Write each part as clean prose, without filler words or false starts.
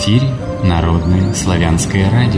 эфире Народное славянское радио.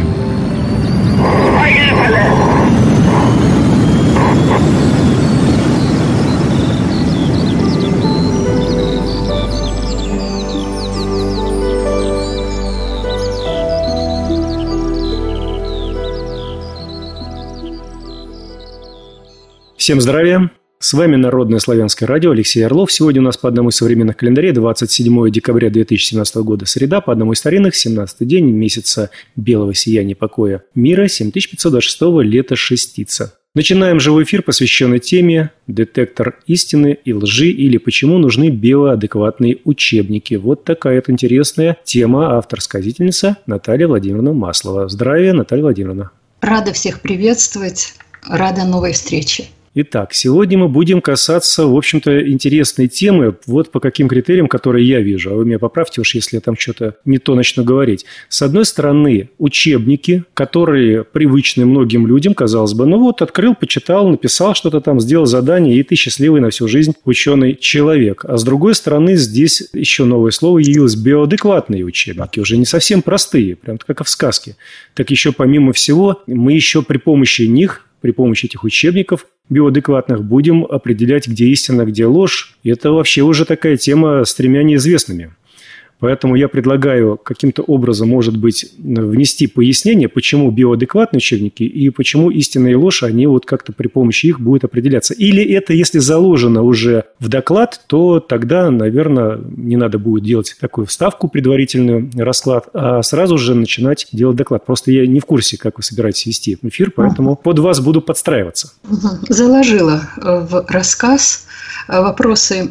Всем здравия! С вами Народное славянское радио, Алексей Орлов. Сегодня у нас по одному из современных календарей 27 декабря 2017 года, среда, по одному из старинных, 17-й день месяца белого сияния покоя мира, 7526 лета шестица. Начинаем живой эфир, посвященный теме «Детектор истины и лжи» или «Почему нужны биоадекватные учебники». Вот такая вот интересная тема, автор-сказительница Наталья Владимировна Маслова. Здравия, Наталья Владимировна. Рада всех приветствовать, рада новой встрече. Итак, сегодня мы будем касаться, в общем-то, интересной темы, вот по каким критериям, которые я вижу. А вы меня поправьте уж, если я там что-то не то начну говорить. С одной стороны, учебники, которые привычны многим людям, казалось бы, ну вот, открыл, почитал, написал что-то там, сделал задание, и ты счастливый на всю жизнь ученый человек. А с другой стороны, здесь еще новое слово явилось — биоадекватные учебники, уже не совсем простые, прям как в сказке. Так еще помимо всего, мы еще при помощи них, при помощи этих учебников биоадекватных будем определять, где истина, где ложь. И это вообще уже такая тема с тремя неизвестными. Поэтому я предлагаю каким-то образом, может быть, внести пояснение, почему биоадекватные учебники и почему истина и ложь, они вот как-то при помощи их будут определяться. Или это, если заложено уже в доклад, то тогда, наверное, не надо будет делать такую вставку, предварительную расклад, а сразу же начинать делать доклад. Просто я не в курсе, как вы собираетесь вести эфир, поэтому под вас буду подстраиваться. Заложила в рассказ вопросы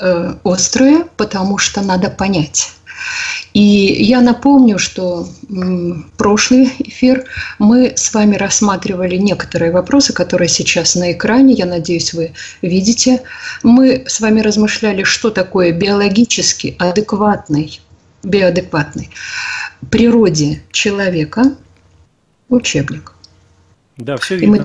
острые, потому что надо понять. И я напомню, что прошлый эфир мы с вами рассматривали некоторые вопросы, которые сейчас на экране, я надеюсь, вы видите. Мы с вами размышляли, что такое биологически биоадекватный природе человека учебник. Да, все видно.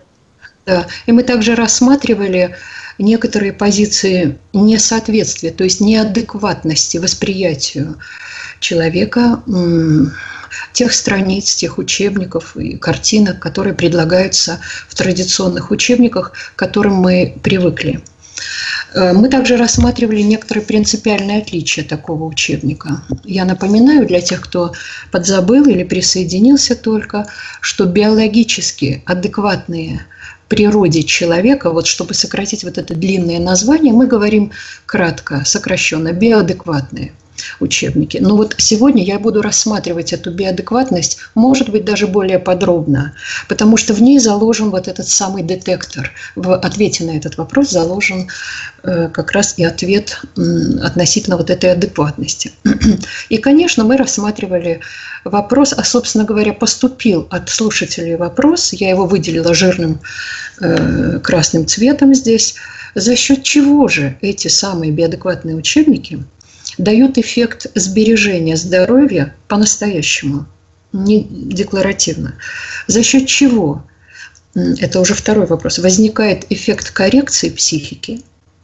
И мы также рассматривали некоторые позиции несоответствия, то есть неадекватности восприятию человека тех страниц, тех учебников и картинок, которые предлагаются в традиционных учебниках, к которым мы привыкли. Мы также рассматривали некоторые принципиальные отличия такого учебника. Я напоминаю для тех, кто подзабыл или присоединился только, что биологически адекватные природе человека, вот чтобы сократить вот это длинное название, мы говорим кратко, сокращенно, биоадекватные учебники. Но вот сегодня я буду рассматривать эту биоадекватность, может быть, даже более подробно, потому что в ней заложен вот этот самый детектор. В ответе на этот вопрос заложен как раз и ответ относительно вот этой адекватности. И, конечно, мы рассматривали вопрос, а, собственно говоря, поступил от слушателей вопрос, я его выделила жирным красным цветом здесь, за счет чего же эти самые биоадекватные учебники дают эффект сбережения здоровья по-настоящему, не декларативно. За счет чего, это уже второй вопрос, возникает эффект коррекции психики,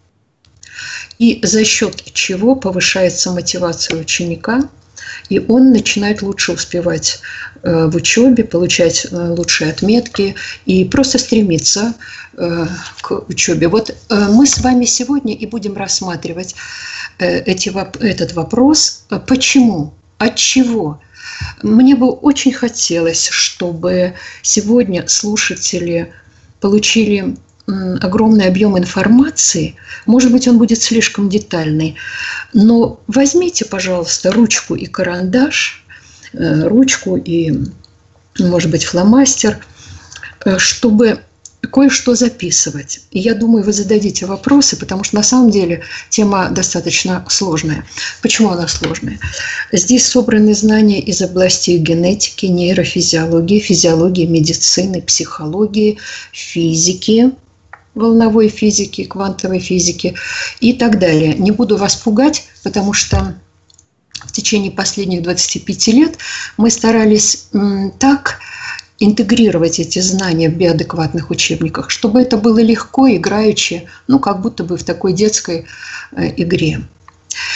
и за счет чего повышается мотивация ученика, и он начинает лучше успевать в учебе, получать лучшие отметки и просто стремиться к учебе. Вот мы с вами сегодня и будем рассматривать этот вопрос. Почему? От чего? Мне бы очень хотелось, чтобы сегодня слушатели получили огромный объем информации. Может быть, он будет слишком детальный. Но возьмите, пожалуйста, ручку и карандаш, ручку и, может быть, фломастер, чтобы кое-что записывать. И я думаю, вы зададите вопросы, потому что на самом деле тема достаточно сложная. Почему она сложная? Здесь собраны знания из областей генетики, нейрофизиологии, физиологии, медицины, психологии, физики, волновой физики, квантовой физики и так далее. Не буду вас пугать, потому что в течение последних 25 лет мы старались так интегрировать эти знания в биоадекватных учебниках, чтобы это было легко, играючи, как будто бы в такой детской игре.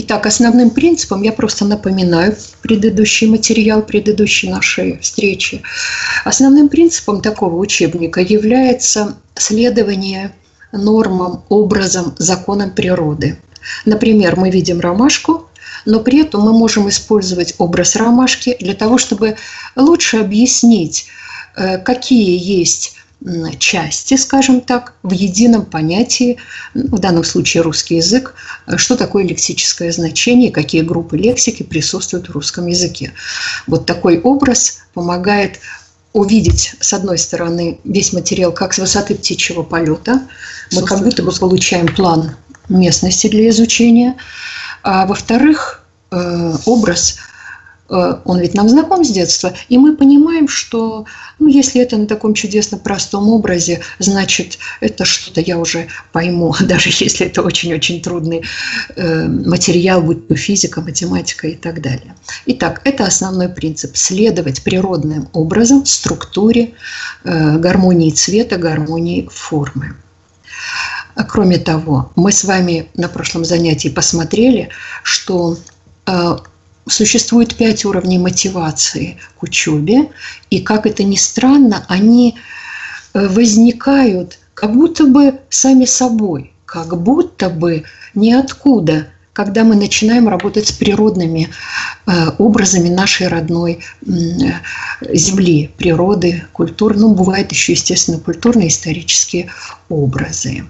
Итак, основным принципом, я просто напоминаю предыдущий материал, предыдущей нашей встречи, основным принципом такого учебника является следование нормам, образам, законам природы. Например, мы видим ромашку, но при этом мы можем использовать образ ромашки для того, чтобы лучше объяснить, какие есть части, скажем так, в едином понятии, в данном случае русский язык, что такое лексическое значение, какие группы лексики присутствуют в русском языке. Вот такой образ помогает увидеть, с одной стороны, весь материал как с высоты птичьего полета. Мы как будто бы получаем план местности для изучения. А во-вторых, образ, он ведь нам знаком с детства, и мы понимаем, что если это на таком чудесно простом образе, значит, это что-то я уже пойму, даже если это очень-очень трудный материал, будь то физика, математика и так далее. Итак, это основной принцип – следовать природным образом, структуре, гармонии цвета, гармонии формы. Кроме того, мы с вами на прошлом занятии посмотрели, что существует 5 уровней мотивации к учебе, и, как это ни странно, они возникают как будто бы сами собой, как будто бы ниоткуда, когда мы начинаем работать с природными образами нашей родной земли, природы, культуры. Бывают еще, естественно, культурные, исторические образы.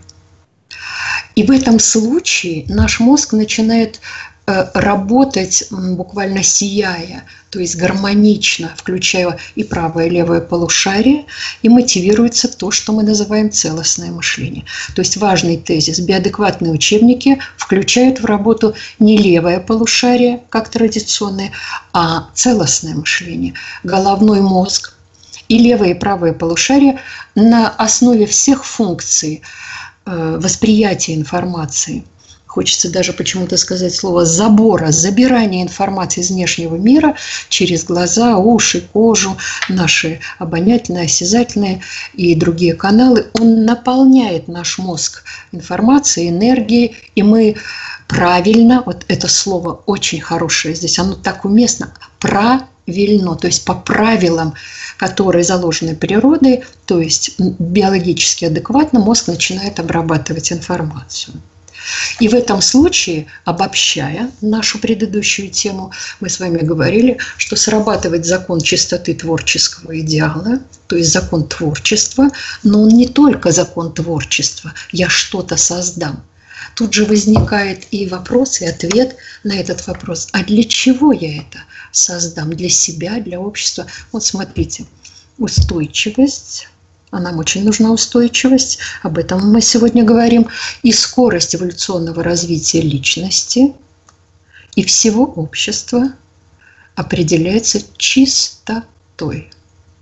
И в этом случае наш мозг начинает работать буквально сияя, то есть гармонично, включая и правое, и левое полушарие, и мотивируется то, что мы называем целостное мышление. То есть важный тезис: биоадекватные учебники включают в работу не левое полушарие, как традиционное, а целостное мышление, головной мозг и левое и правое полушарие на основе всех функций восприятия информации. Хочется даже почему-то сказать слово «забора», забирание информации из внешнего мира через глаза, уши, кожу, наши обонятельные, осязательные и другие каналы. Он наполняет наш мозг информацией, энергией, и мы правильно, вот это слово очень хорошее здесь, оно так уместно, правильно, то есть по правилам, которые заложены природой, то есть биологически адекватно, мозг начинает обрабатывать информацию. И в этом случае, обобщая нашу предыдущую тему, мы с вами говорили, что срабатывает закон чистоты творческого идеала, то есть закон творчества, но он не только закон творчества, я что-то создам. Тут же возникает и вопрос, и ответ на этот вопрос: а для чего я это создам? Для себя, для общества? Вот смотрите, устойчивость. А нам очень нужна устойчивость, об этом мы сегодня говорим, и скорость эволюционного развития личности и всего общества определяется чистотой.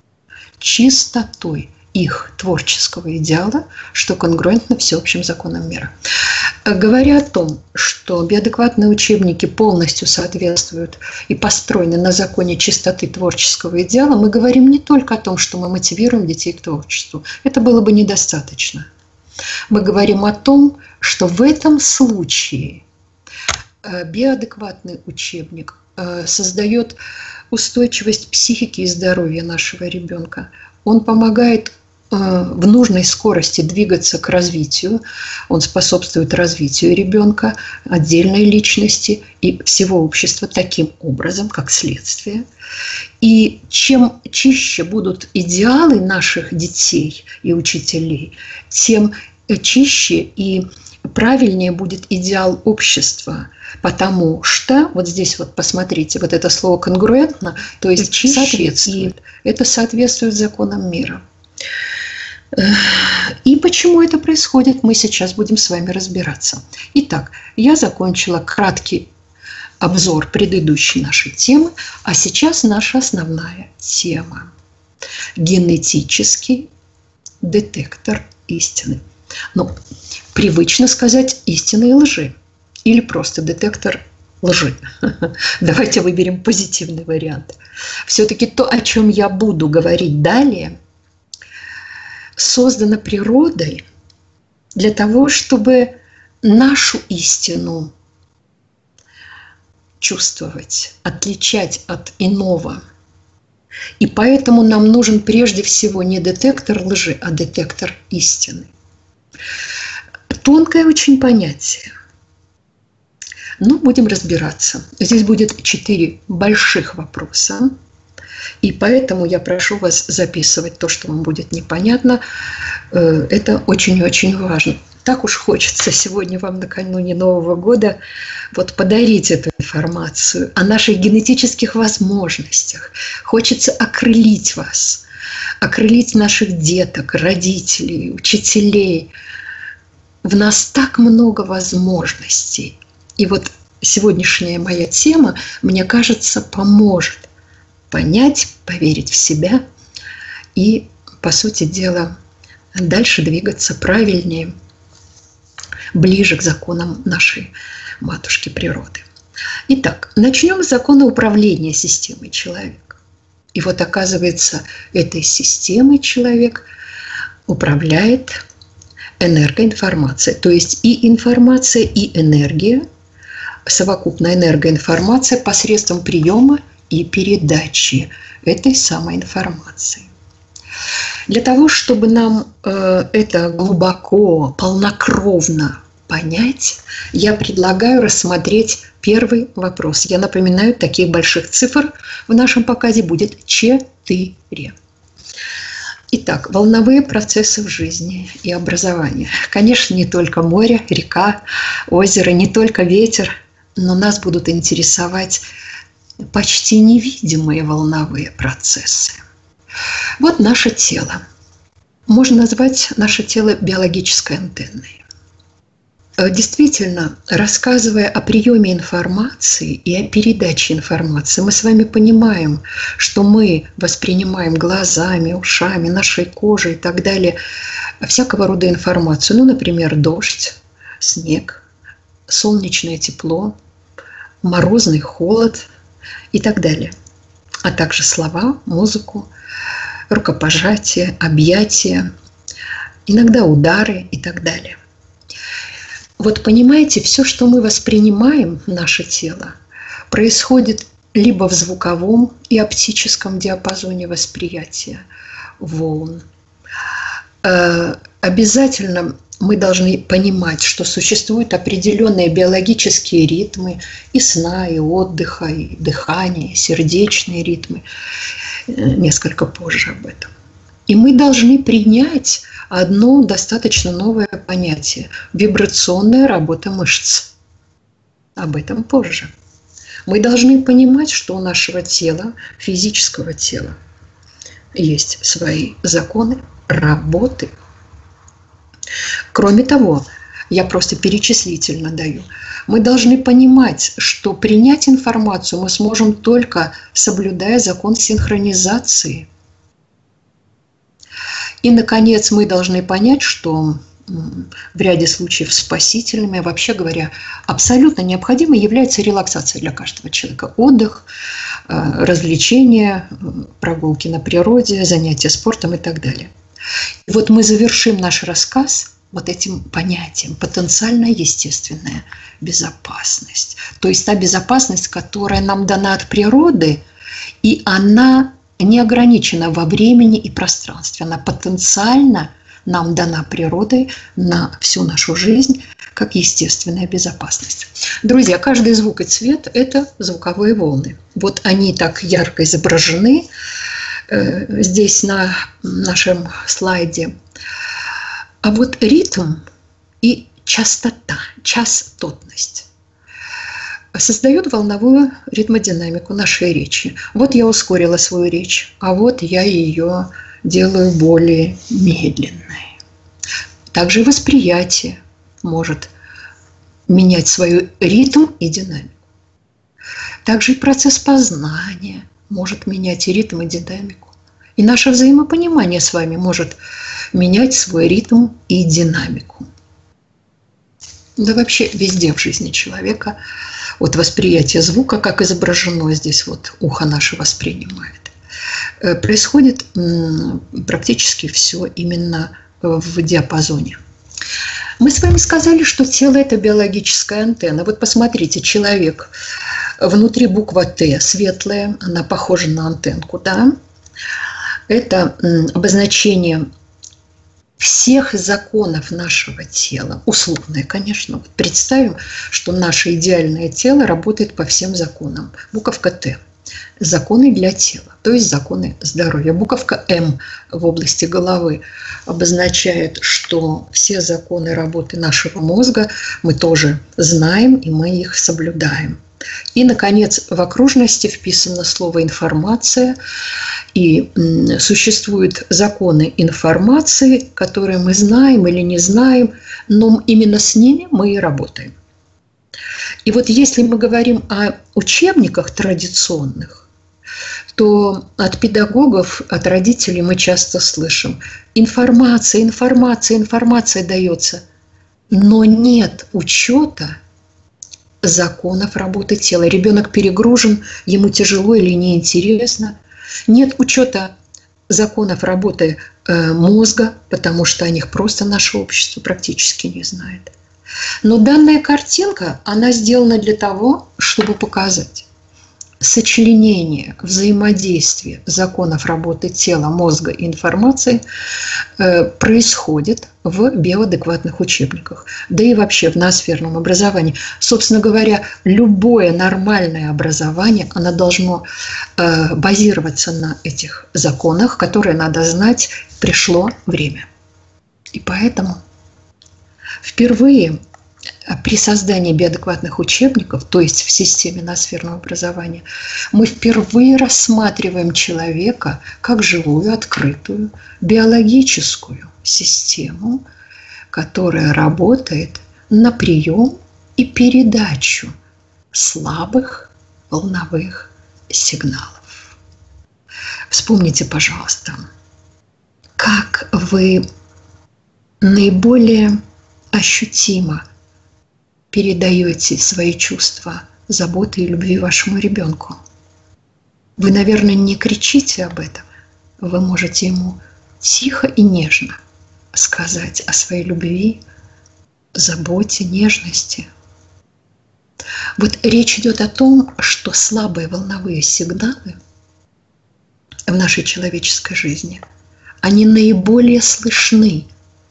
Чистотой их творческого идеала, что конгруентно всеобщим законам мира. Говоря о том, что биоадекватные учебники полностью соответствуют и построены на законе чистоты творческого идеала, мы говорим не только о том, что мы мотивируем детей к творчеству. Это было бы недостаточно. Мы говорим о том, что в этом случае биоадекватный учебник создает устойчивость психики и здоровья нашего ребенка. Он помогает в нужной скорости двигаться к развитию, он способствует развитию ребенка, отдельной личности и всего общества таким образом, как следствие. И чем чище будут идеалы наших детей и учителей, тем чище и правильнее будет идеал общества, потому что, вот здесь вот посмотрите, вот это слово «конгруентно», то есть соответствует, это соответствует законам мира. И почему это происходит, мы сейчас будем с вами разбираться. Итак, я закончила краткий обзор предыдущей нашей темы, а сейчас наша основная тема – генетический детектор истины. Привычно сказать истины и лжи, или просто детектор лжи. Давайте выберем позитивный вариант. Все-таки то, о чем я буду говорить далее, создано природой для того, чтобы нашу истину чувствовать, отличать от иного. И поэтому нам нужен прежде всего не детектор лжи, а детектор истины. Тонкое очень понятие. Но будем разбираться. Здесь будет 4 больших вопроса. И поэтому я прошу вас записывать то, что вам будет непонятно. Это очень и очень важно. Так уж хочется сегодня вам накануне Нового года вот подарить эту информацию о наших генетических возможностях. Хочется окрылить вас, окрылить наших деток, родителей, учителей. В нас так много возможностей. И вот сегодняшняя моя тема, мне кажется, поможет понять, поверить в себя и, по сути дела, дальше двигаться правильнее, ближе к законам нашей матушки природы. Итак, начнем с закона управления системой человека. И вот оказывается, этой системой человек управляет энергоинформация, то есть и информация, и энергия, совокупная энергоинформация посредством приема и передачи этой самой информации. Для того, чтобы нам это глубоко, полнокровно понять, я предлагаю рассмотреть первый вопрос. Я напоминаю, таких больших цифр в нашем показе будет 4. Итак, волновые процессы в жизни и образовании. Конечно, не только море, река, озеро, не только ветер, но нас будут интересовать почти невидимые волновые процессы. Вот наше тело. Можно назвать наше тело биологической антенной. Действительно, рассказывая о приеме информации и о передаче информации, мы с вами понимаем, что мы воспринимаем глазами, ушами, нашей кожей и так далее всякого рода информацию. Ну, например, дождь, снег, солнечное тепло, морозный холод и так далее. А также слова, музыку, рукопожатия, объятия, иногда удары и так далее. Вот понимаете, все, что мы воспринимаем, наше тело, происходит либо в звуковом и оптическом диапазоне восприятия волн. Обязательно мы должны понимать, что существуют определенные биологические ритмы и сна, и отдыха, и дыхания, и сердечные ритмы. Несколько позже об этом. И мы должны принять одно достаточно новое понятие – вибрационная работа мышц. Об этом позже. Мы должны понимать, что у нашего тела, физического тела, есть свои законы работы. Кроме того, я просто перечислительно даю, мы должны понимать, что принять информацию мы сможем только соблюдая закон синхронизации. И, наконец, мы должны понять, что в ряде случаев спасительными, вообще говоря, абсолютно необходимой является релаксация для каждого человека. Отдых, развлечения, прогулки на природе, занятия спортом и так далее. И вот мы завершим наш рассказ вот этим понятием потенциальная естественная безопасность. То есть та безопасность, которая нам дана от природы, и она не ограничена во времени и пространстве. Она потенциально нам дана природой на всю нашу жизнь как естественная безопасность. Друзья, каждый звук и цвет – это звуковые волны. Вот они так ярко изображены здесь на нашем слайде. А вот ритм и частота, частотность создают волновую ритмодинамику нашей речи. Вот я ускорила свою речь, а вот я ее делаю более медленной. Также восприятие может менять свой ритм и динамику. Также и процесс познания может менять и ритм, и динамику. И наше взаимопонимание с вами может менять свой ритм и динамику. Да вообще везде в жизни человека вот восприятие звука, как изображено здесь, вот ухо наше воспринимает, происходит практически все именно в диапазоне. Мы с вами сказали, что тело – это биологическая антенна. Вот посмотрите, человек, внутри буква «Т» светлая, она похожа на антенку, да? Это обозначение всех законов нашего тела, условное, конечно. Вот представим, что наше идеальное тело работает по всем законам. Буковка «Т» – законы для тела, то есть законы здоровья. Буковка «М» в области головы обозначает, что все законы работы нашего мозга мы тоже знаем, и мы их соблюдаем. И, наконец, в окружности вписано слово «информация», и существуют законы информации, которые мы знаем или не знаем, но именно с ними мы и работаем. И вот если мы говорим о учебниках традиционных, то от педагогов, от родителей мы часто слышим: информация, информация, информация дается, но нет учета законов работы тела. Ребенок перегружен, ему тяжело или неинтересно. Нет учета законов работы мозга, потому что о них просто наше общество практически не знает. Но данная картинка, она сделана для того, чтобы показать сочленение, взаимодействие законов работы тела, мозга и информации происходит в биоадекватных учебниках, да и вообще в ноосферном образовании. Собственно говоря, любое нормальное образование, оно должно базироваться на этих законах, которые надо знать. Пришло время. И поэтому впервые при создании биоадекватных учебников, то есть в системе ноосферного образования, мы впервые рассматриваем человека как живую, открытую, биологическую систему, которая работает на прием и передачу слабых волновых сигналов. Вспомните, пожалуйста, как вы наиболее ощутимо передаете свои чувства заботы и любви вашему ребенку. Вы, наверное, не кричите об этом. Вы можете ему тихо и нежно сказать о своей любви, заботе, нежности. Вот речь идет о том, что слабые волновые сигналы в нашей человеческой жизни, они наиболее слышны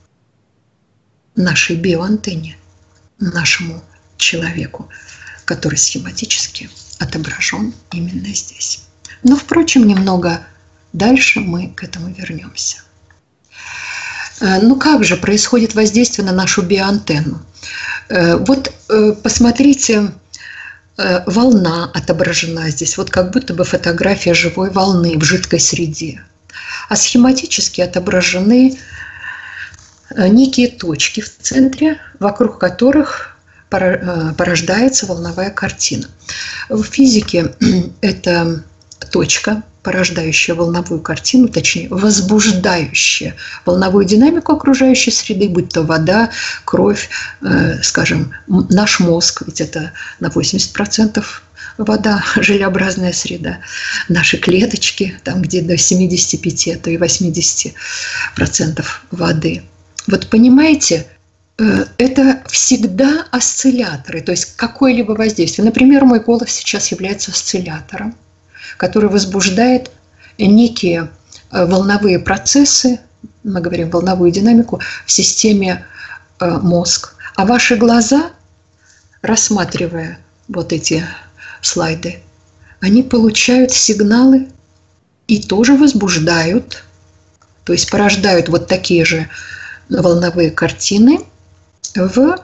нашей биоантенне, нашему человеку, который схематически отображен именно здесь. Но, впрочем, немного дальше мы к этому вернемся. Ну как же происходит воздействие на нашу биоантенну? Вот посмотрите, волна отображена здесь, вот как будто бы фотография живой волны в жидкой среде. А схематически отображены некие точки в центре, вокруг которых порождается волновая картина. В физике это точка, порождающая волновую картину, точнее, возбуждающая волновую динамику окружающей среды, будь то вода, кровь, скажем, наш мозг, ведь это на 80% вода, желеобразная среда, наши клеточки, там где до 75, а то и 80% воды. Вот понимаете, это всегда осцилляторы, то есть какое-либо воздействие. Например, мой голос сейчас является осциллятором, который возбуждает некие волновые процессы, мы говорим волновую динамику, в системе мозг. А ваши глаза, рассматривая вот эти слайды, они получают сигналы и тоже возбуждают, то есть порождают вот такие же волновые картины в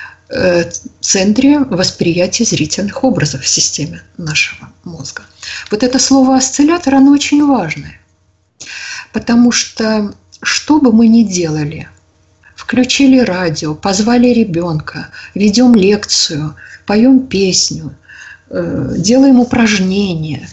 центре восприятия зрительных образов в системе нашего мозга. Вот это слово «осциллятор», оно очень важное, потому что бы мы ни делали, включили радио, позвали ребенка, ведем лекцию, поем песню, делаем упражнения,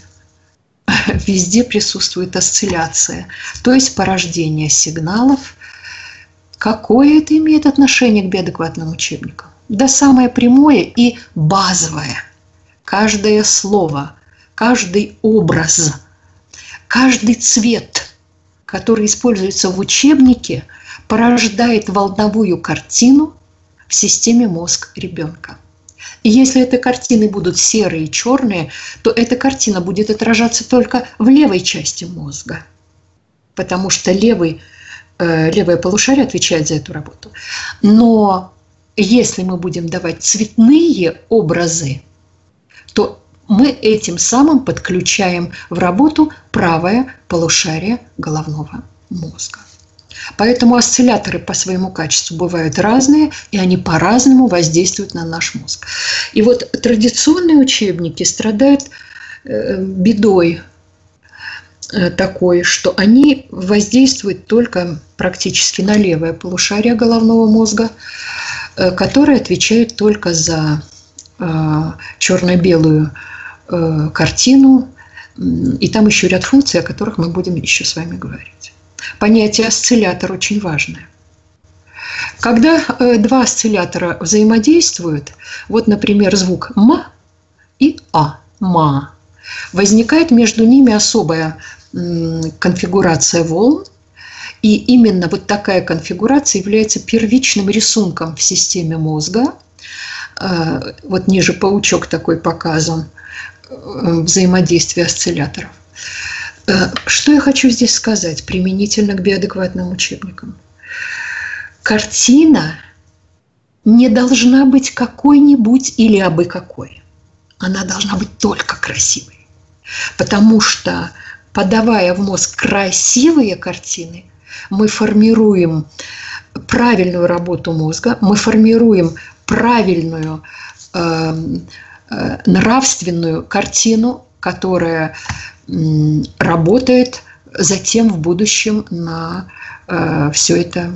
везде присутствует осцилляция, то есть порождение сигналов. Какое это имеет отношение к биоадекватным учебникам? Да самое прямое и базовое. Каждое слово, каждый образ, каждый цвет, который используется в учебнике, порождает волновую картину в системе мозг ребенка. И если эти картины будут серые и черные, то эта картина будет отражаться только в левой части мозга, потому что левое полушарие отвечает за эту работу. Но если мы будем давать цветные образы, то мы этим самым подключаем в работу правое полушарие головного мозга. Поэтому осцилляторы по своему качеству бывают разные, и они по-разному воздействуют на наш мозг. И вот традиционные учебники страдают бедой такой, что они воздействуют только практически на левое полушарие головного мозга, которое отвечает только за черно-белую картину, и там еще ряд функций, о которых мы будем еще с вами говорить. Понятие осциллятор очень важное. Когда два осциллятора взаимодействуют, вот, например, звук «м» и «а», «ма», возникает между ними особая конфигурация волн, и именно вот такая конфигурация является первичным рисунком в системе мозга. Вот ниже паучок такой показан, взаимодействие осцилляторов. Что я хочу здесь сказать применительно к биоадекватным учебникам? Картина не должна быть какой-нибудь или абы какой. Она должна быть только красивой. Потому что, подавая в мозг красивые картины, мы формируем правильную работу мозга, мы формируем правильную нравственную картину, которая работает затем в будущем на все это,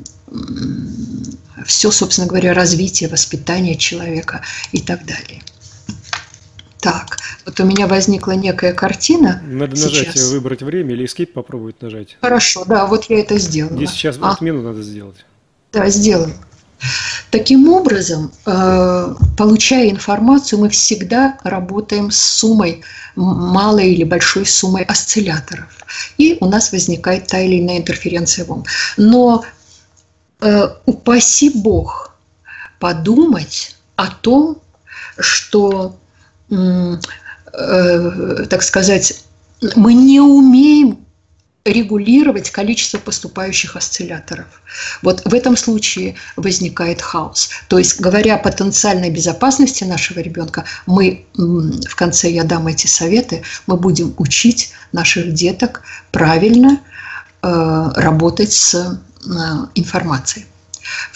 все, собственно говоря, развитие, воспитание человека и так далее. Так, вот у меня возникла некая картина. Надо нажать, выбрать время или Escape попробовать нажать. Хорошо, да, вот я это сделала. Здесь сейчас отмену надо сделать. Да, сделаю. Таким образом, получая информацию, мы всегда работаем с суммой, малой или большой суммой осцилляторов. И у нас возникает та или иная интерференция волн. Но упаси Бог подумать о том, что, так сказать, мы не умеем регулировать количество поступающих осцилляторов. Вот в этом случае возникает хаос. То есть, говоря о потенциальной безопасности нашего ребенка, мы, в конце я дам эти советы, мы будем учить наших деток правильно работать с информацией. В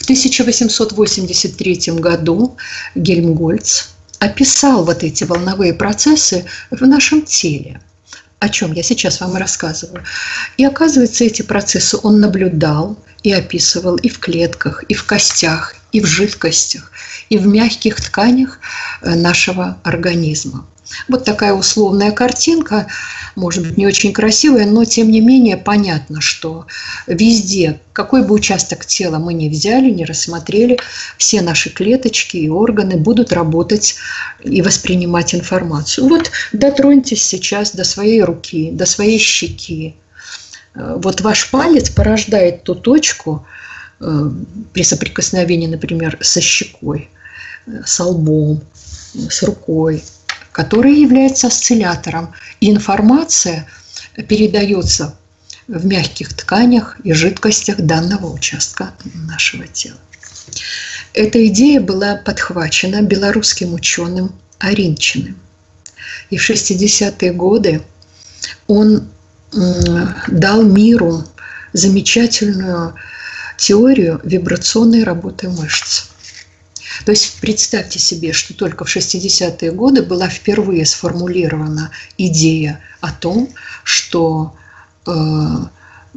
1883 году Гельмгольц описал вот эти волновые процессы в нашем теле, о чем я сейчас вам и рассказываю. И оказывается, эти процессы он наблюдал и описывал и в клетках, и в костях, и в жидкостях, и в мягких тканях нашего организма. Вот такая условная картинка, может быть, не очень красивая, но тем не менее понятно, что везде, какой бы участок тела мы ни взяли, ни рассмотрели, все наши клеточки и органы будут работать и воспринимать информацию. Вот дотроньтесь сейчас до своей руки, до своей щеки. Вот ваш палец порождает ту точку при соприкосновении, например, со щекой, со лбом, с рукой, который является осциллятором. И информация передается в мягких тканях и жидкостях данного участка нашего тела. Эта идея была подхвачена белорусским ученым Аринчиным. И в 60-е годы он дал миру замечательную теорию вибрационной работы мышц. То есть представьте себе, что только в 60-е годы была впервые сформулирована идея о том, что на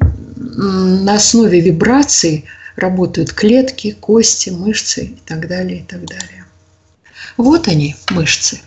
основе вибраций работают клетки, кости, мышцы и так далее, и так далее. Вот они, мышцы.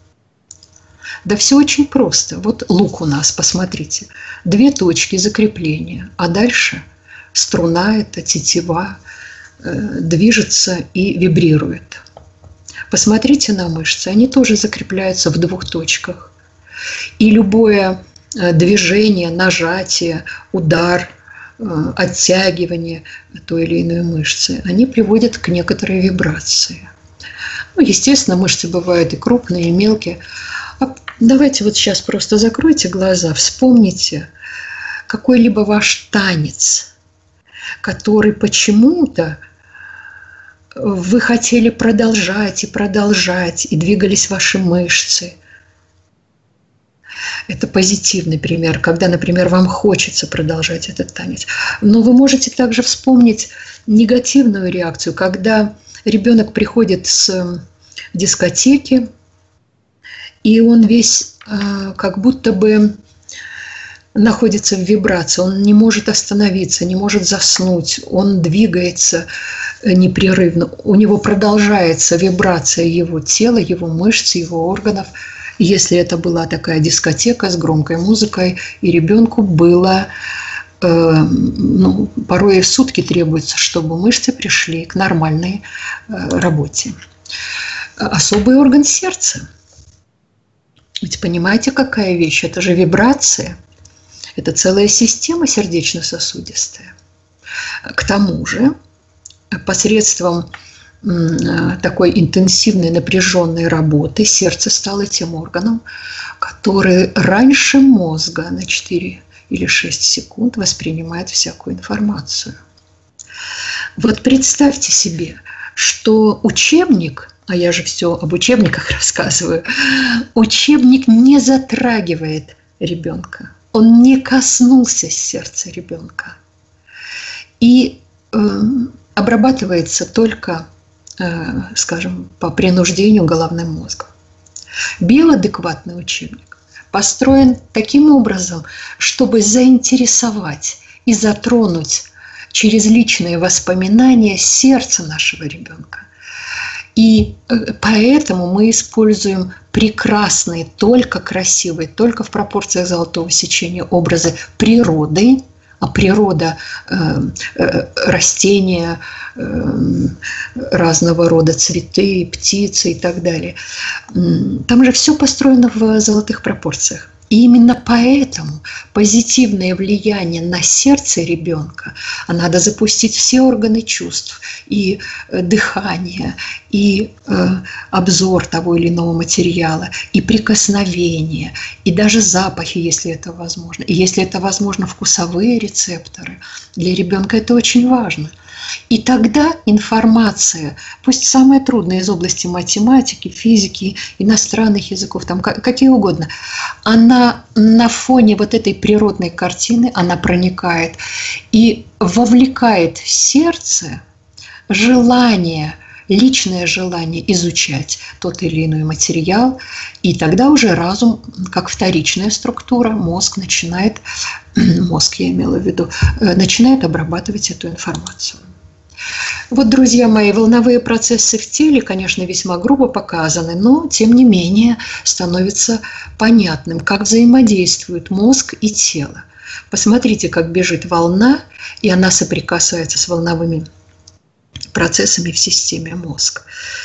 Да все очень просто. Вот лук у нас, посмотрите. 2 точки закрепления, а дальше струна, это тетива, движется и вибрирует. Посмотрите на мышцы, они тоже закрепляются в 2 точках. И любое движение, нажатие, удар оттягивание той или иной мышцы, они приводят к некоторой вибрации. Ну, естественно, мышцы бывают и крупные, и мелкие. Давайте вот сейчас просто закройте глаза, вспомните какой-либо ваш танец, который почему-то вы хотели продолжать и продолжать, и двигались ваши мышцы. Это позитивный пример, когда, например, вам хочется продолжать этот танец. Но вы можете также вспомнить негативную реакцию, когда ребенок приходит с дискотеки, и он весь как будто бы находится в вибрации, он не может остановиться, не может заснуть, он двигается непрерывно, у него продолжается вибрация его тела, его мышц, его органов. Если это была такая дискотека с громкой музыкой, и ребенку было, порой в сутки требуется, чтобы мышцы пришли к нормальной работе. Особый орган сердца. Ведь понимаете, какая вещь? Это же вибрация. Это целая система сердечно-сосудистая. К тому же, посредством такой интенсивной напряженной работы сердце стало тем органом, который раньше мозга на 4 или 6 секунд воспринимает всякую информацию. Вот представьте себе, что учебник, а я же все об учебниках рассказываю, учебник не затрагивает ребенка, он не коснулся сердца ребенка и обрабатывается только, скажем, по принуждению головным мозгом. Биоадекватный учебник построен таким образом, чтобы заинтересовать и затронуть через личные воспоминания сердце нашего ребенка. И поэтому мы используем прекрасные, только красивые, только в пропорциях золотого сечения образы природы, а природа, растения, разного рода цветы, птицы и так далее. Там же все построено в золотых пропорциях. И именно поэтому позитивное влияние на сердце ребенка, а надо запустить все органы чувств, и дыхание, и обзор того или иного материала, и прикосновение, и даже запахи, если это возможно. И если это возможно, вкусовые рецепторы. Для ребенка это очень важно. И тогда информация, пусть самая трудная из области математики, физики, иностранных языков, там какие угодно, она на фоне вот этой природной картины, она проникает и вовлекает в сердце желание, личное желание изучать тот или иной материал, и тогда уже разум, как вторичная структура, мозг я имела в виду, начинает обрабатывать эту информацию. Вот, друзья мои, волновые процессы в теле, конечно, весьма грубо показаны, но, тем не менее, становится понятным, как взаимодействуют мозг и тело. Посмотрите, как бежит волна, и она соприкасается с волновыми процессами в системе мозг.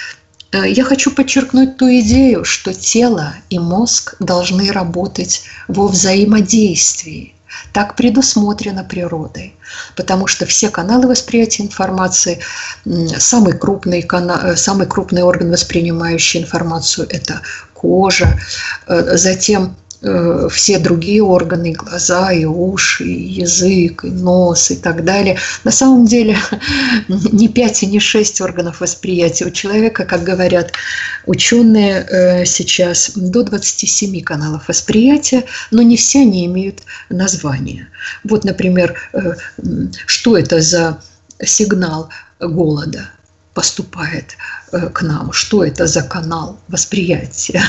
Я хочу подчеркнуть ту идею, что тело и мозг должны работать во взаимодействии. Так предусмотрено природой, потому что все каналы восприятия информации, самый крупный орган, воспринимающий информацию, это кожа, затем все другие органы, глаза, и уши, и язык, и нос, и так далее. На самом деле не 5 и не 6 органов восприятия у человека, как говорят ученые сейчас, до 27 каналов восприятия, но не все они имеют название. Вот, например, что это за сигнал голода поступает к нам, что это за канал восприятия.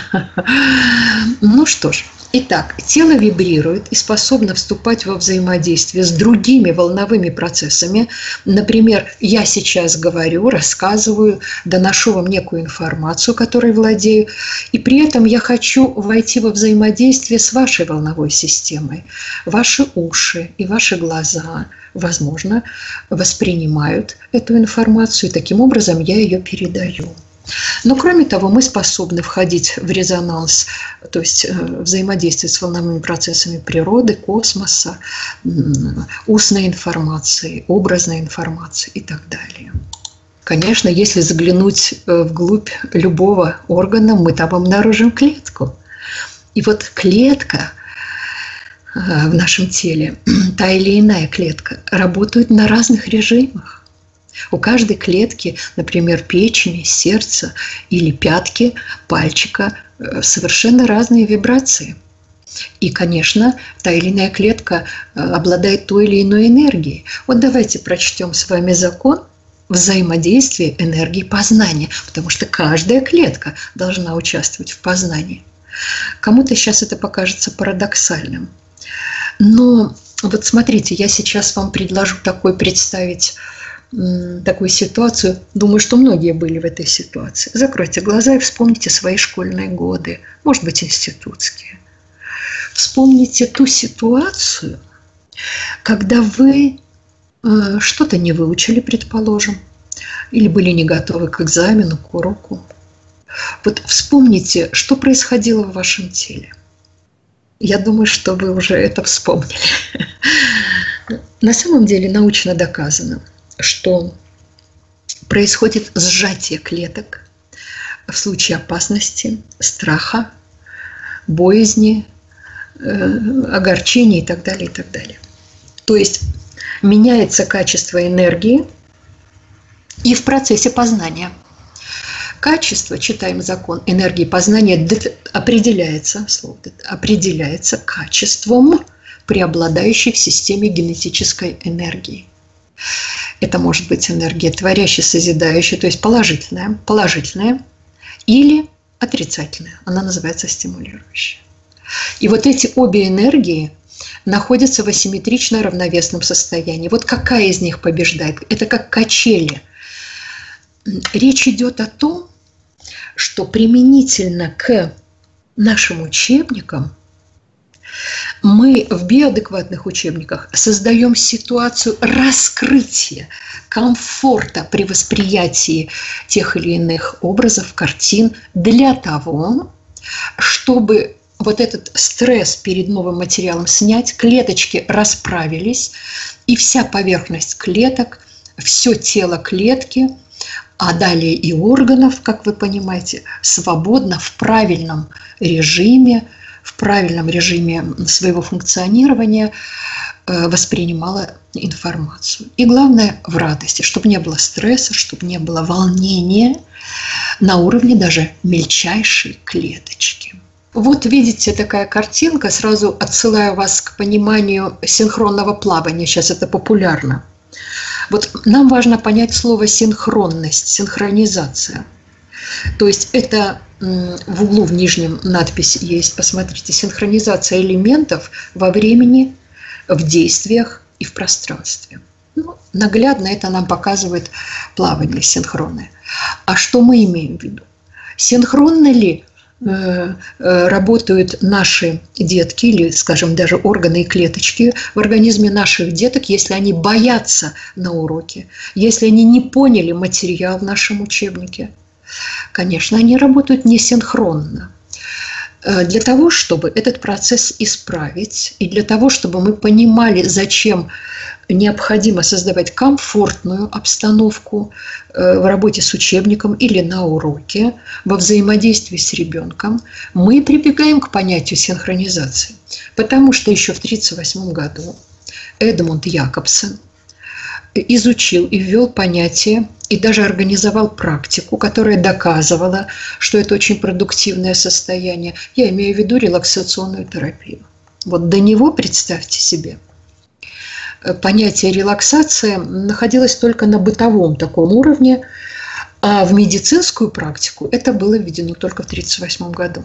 Ну что ж, итак, тело вибрирует и способно вступать во взаимодействие с другими волновыми процессами. Например, я сейчас говорю, рассказываю, доношу вам некую информацию, которой владею, и при этом я хочу войти во взаимодействие с вашей волновой системой. Ваши уши и ваши глаза, возможно, воспринимают эту информацию, и таким образом я ее передаю. Но кроме того, мы способны входить в резонанс, то есть взаимодействовать с волновыми процессами природы, космоса, устной информации, образной информации и так далее. Конечно, если заглянуть вглубь любого органа, мы там обнаружим клетку. И вот клетка в нашем теле, та или иная клетка, работает на разных режимах. У каждой клетки, например, печени, сердца или пятки, пальчика, совершенно разные вибрации. И, конечно, та или иная клетка обладает той или иной энергией. Вот давайте прочтем с вами закон взаимодействия энергии познания, потому что каждая клетка должна участвовать в познании. Кому-то сейчас это покажется парадоксальным. Но вот смотрите, я сейчас вам предложу представить такую ситуацию. Думаю, что многие были в этой ситуации. Закройте глаза и вспомните свои школьные годы, может быть, институтские. Вспомните ту ситуацию, когда вы что-то не выучили, предположим, или были не готовы к экзамену, к уроку. Вот вспомните, что происходило в вашем теле. Я думаю, что вы уже это вспомнили. На самом деле научно доказано, что происходит сжатие клеток в случае опасности, страха, боязни, огорчения и так далее, и так далее. То есть меняется качество энергии и в процессе познания. Качество, читаем закон энергии познания, определяется качеством, преобладающей в системе генетической энергии. Это может быть энергия творящая, созидающая, то есть положительная или отрицательная. Она называется стимулирующая. И вот эти обе энергии находятся в асимметрично равновесном состоянии. Вот какая из них побеждает? Это как качели. Речь идет о том, что применительно к нашим учебникам мы в биоадекватных учебниках создаем ситуацию раскрытия комфорта при восприятии тех или иных образов, картин для того, чтобы вот этот стресс перед новым материалом снять, клеточки расправились, и вся поверхность клеток, все тело клетки, а далее и органов, как вы понимаете, свободно в правильном режиме своего функционирования воспринимала информацию. И главное, в радости, чтобы не было стресса, чтобы не было волнения на уровне даже мельчайшей клеточки. Вот видите, такая картинка, сразу отсылаю вас к пониманию синхронного плавания, сейчас это популярно. Вот нам важно понять слово синхронность, синхронизация. То есть это в углу в нижнем надпись есть, посмотрите, синхронизация элементов во времени, в действиях и в пространстве. Ну, наглядно это нам показывает плавание синхронное. А что мы имеем в виду? Синхронно ли работают наши детки или, скажем, даже органы и клеточки в организме наших деток, если они боятся на уроке, если они не поняли материал в нашем учебнике? Конечно, они работают несинхронно. Для того, чтобы этот процесс исправить, и для того, чтобы мы понимали, зачем необходимо создавать комфортную обстановку в работе с учебником или на уроке, во взаимодействии с ребенком, мы прибегаем к понятию синхронизации. Потому что еще в 1938 году Эдмунд Якобсон изучил и ввел понятие, и даже организовал практику, которая доказывала, что это очень продуктивное состояние. Я имею в виду релаксационную терапию. Вот до него, представьте себе, понятие релаксация находилось только на бытовом таком уровне, а в медицинскую практику это было введено только в 1938 году.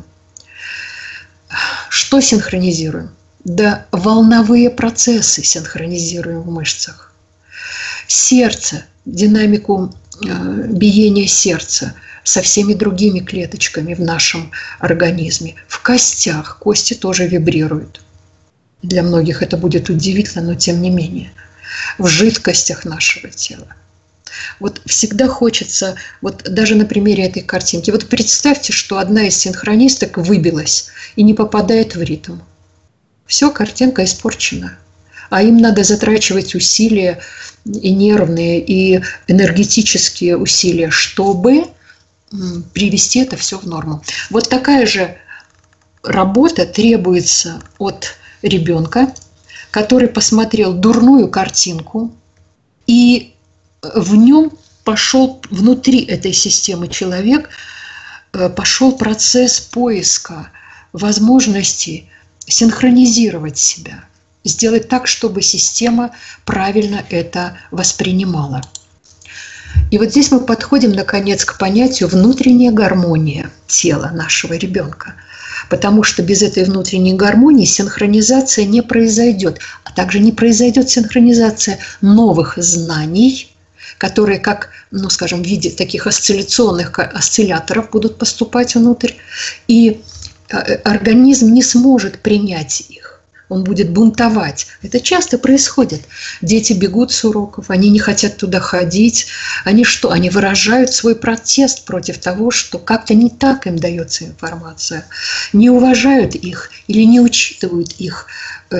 Что синхронизируем? Да волновые процессы синхронизируем в мышцах. Сердце, динамику биения сердца со всеми другими клеточками в нашем организме. В костях кости тоже вибрируют. Для многих это будет удивительно, но тем не менее. В жидкостях нашего тела. Вот всегда хочется, вот даже на примере этой картинки, вот представьте, что одна из синхронисток выбилась и не попадает в ритм. Все, картинка испорчена. А им надо затрачивать усилия и нервные, и энергетические усилия, чтобы привести это все в норму. Вот такая же работа требуется от ребенка, который посмотрел дурную картинку, и в нем пошел, внутри этой системы человек, пошел процесс поиска возможности синхронизировать себя, сделать так, чтобы система правильно это воспринимала. И вот здесь мы подходим, наконец, к понятию внутренняя гармония тела нашего ребенка. Потому что без этой внутренней гармонии синхронизация не произойдет. А также не произойдет синхронизация новых знаний, которые, как, ну, скажем, в виде таких осцилляционных осцилляторов будут поступать внутрь. И организм не сможет принять их. Он будет бунтовать. Это часто происходит. Дети бегут с уроков, они не хотят туда ходить. Они что? Они выражают свой протест против того, что как-то не так им дается информация. Не уважают их или не учитывают их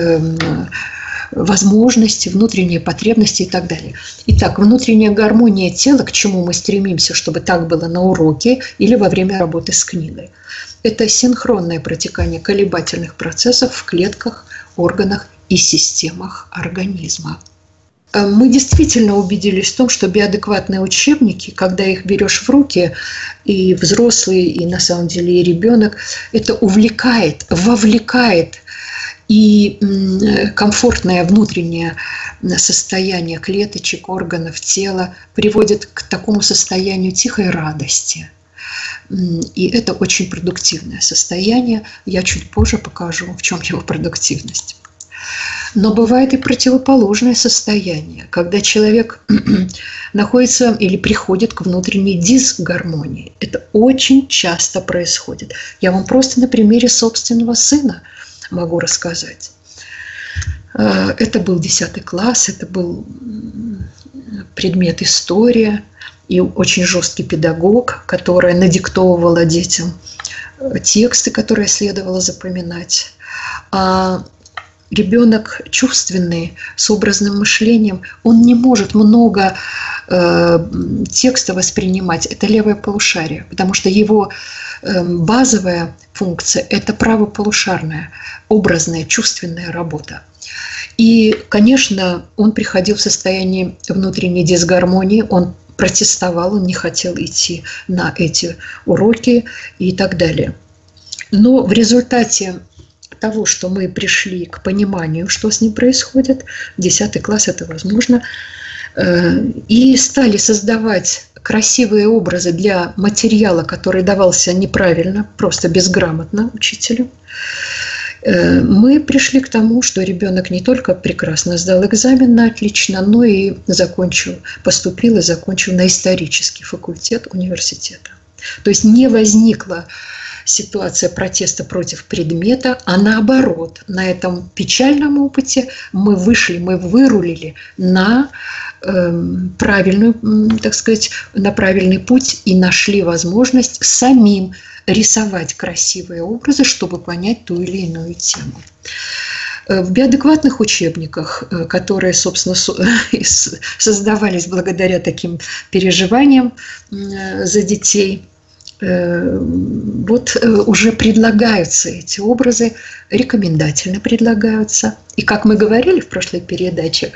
возможности, внутренние потребности и так далее. Итак, внутренняя гармония тела, к чему мы стремимся, чтобы так было на уроке или во время работы с книгой. Это синхронное протекание колебательных процессов в клетках, органах и системах организма. Мы действительно убедились в том, что биоадекватные учебники, когда их берешь в руки, и взрослый, и на самом деле и ребенок, это увлекает, вовлекает, и комфортное внутреннее состояние клеточек, органов, тела приводит к такому состоянию тихой радости. И это очень продуктивное состояние. Я чуть позже покажу, в чем его продуктивность. Но бывает и противоположное состояние, когда человек находится или приходит к внутренней дисгармонии. Это очень часто происходит. Я вам просто на примере собственного сына могу рассказать. Это был 10 класс, это был предмет история. И очень жесткий педагог, которая надиктовывала детям тексты, которые следовало запоминать. А ребенок чувственный, с образным мышлением, он не может много текста воспринимать. Это левое полушарие, потому что его базовая функция – это правополушарная, образная, чувственная работа. И, конечно, он приходил в состояние внутренней дисгармонии, он протестовал, он не хотел идти на эти уроки и так далее. Но в результате того, что мы пришли к пониманию, что с ним происходит, 10 класс это возможно, и стали создавать красивые образы для материала, который давался неправильно, просто безграмотно учителю, мы пришли к тому, что ребенок не только прекрасно сдал экзамен на отлично, но и поступил и закончил на исторический факультет университета. То есть не возникла ситуация протеста против предмета, а наоборот, на этом печальном опыте мы вырулили на правильную, так сказать, на правильный путь и нашли возможность самим рисовать красивые образы, чтобы понять ту или иную тему. В биоадекватных учебниках, которые, собственно, создавались благодаря таким переживаниям за детей, вот уже предлагаются эти образы, рекомендательно предлагаются. И как мы говорили в прошлой передаче,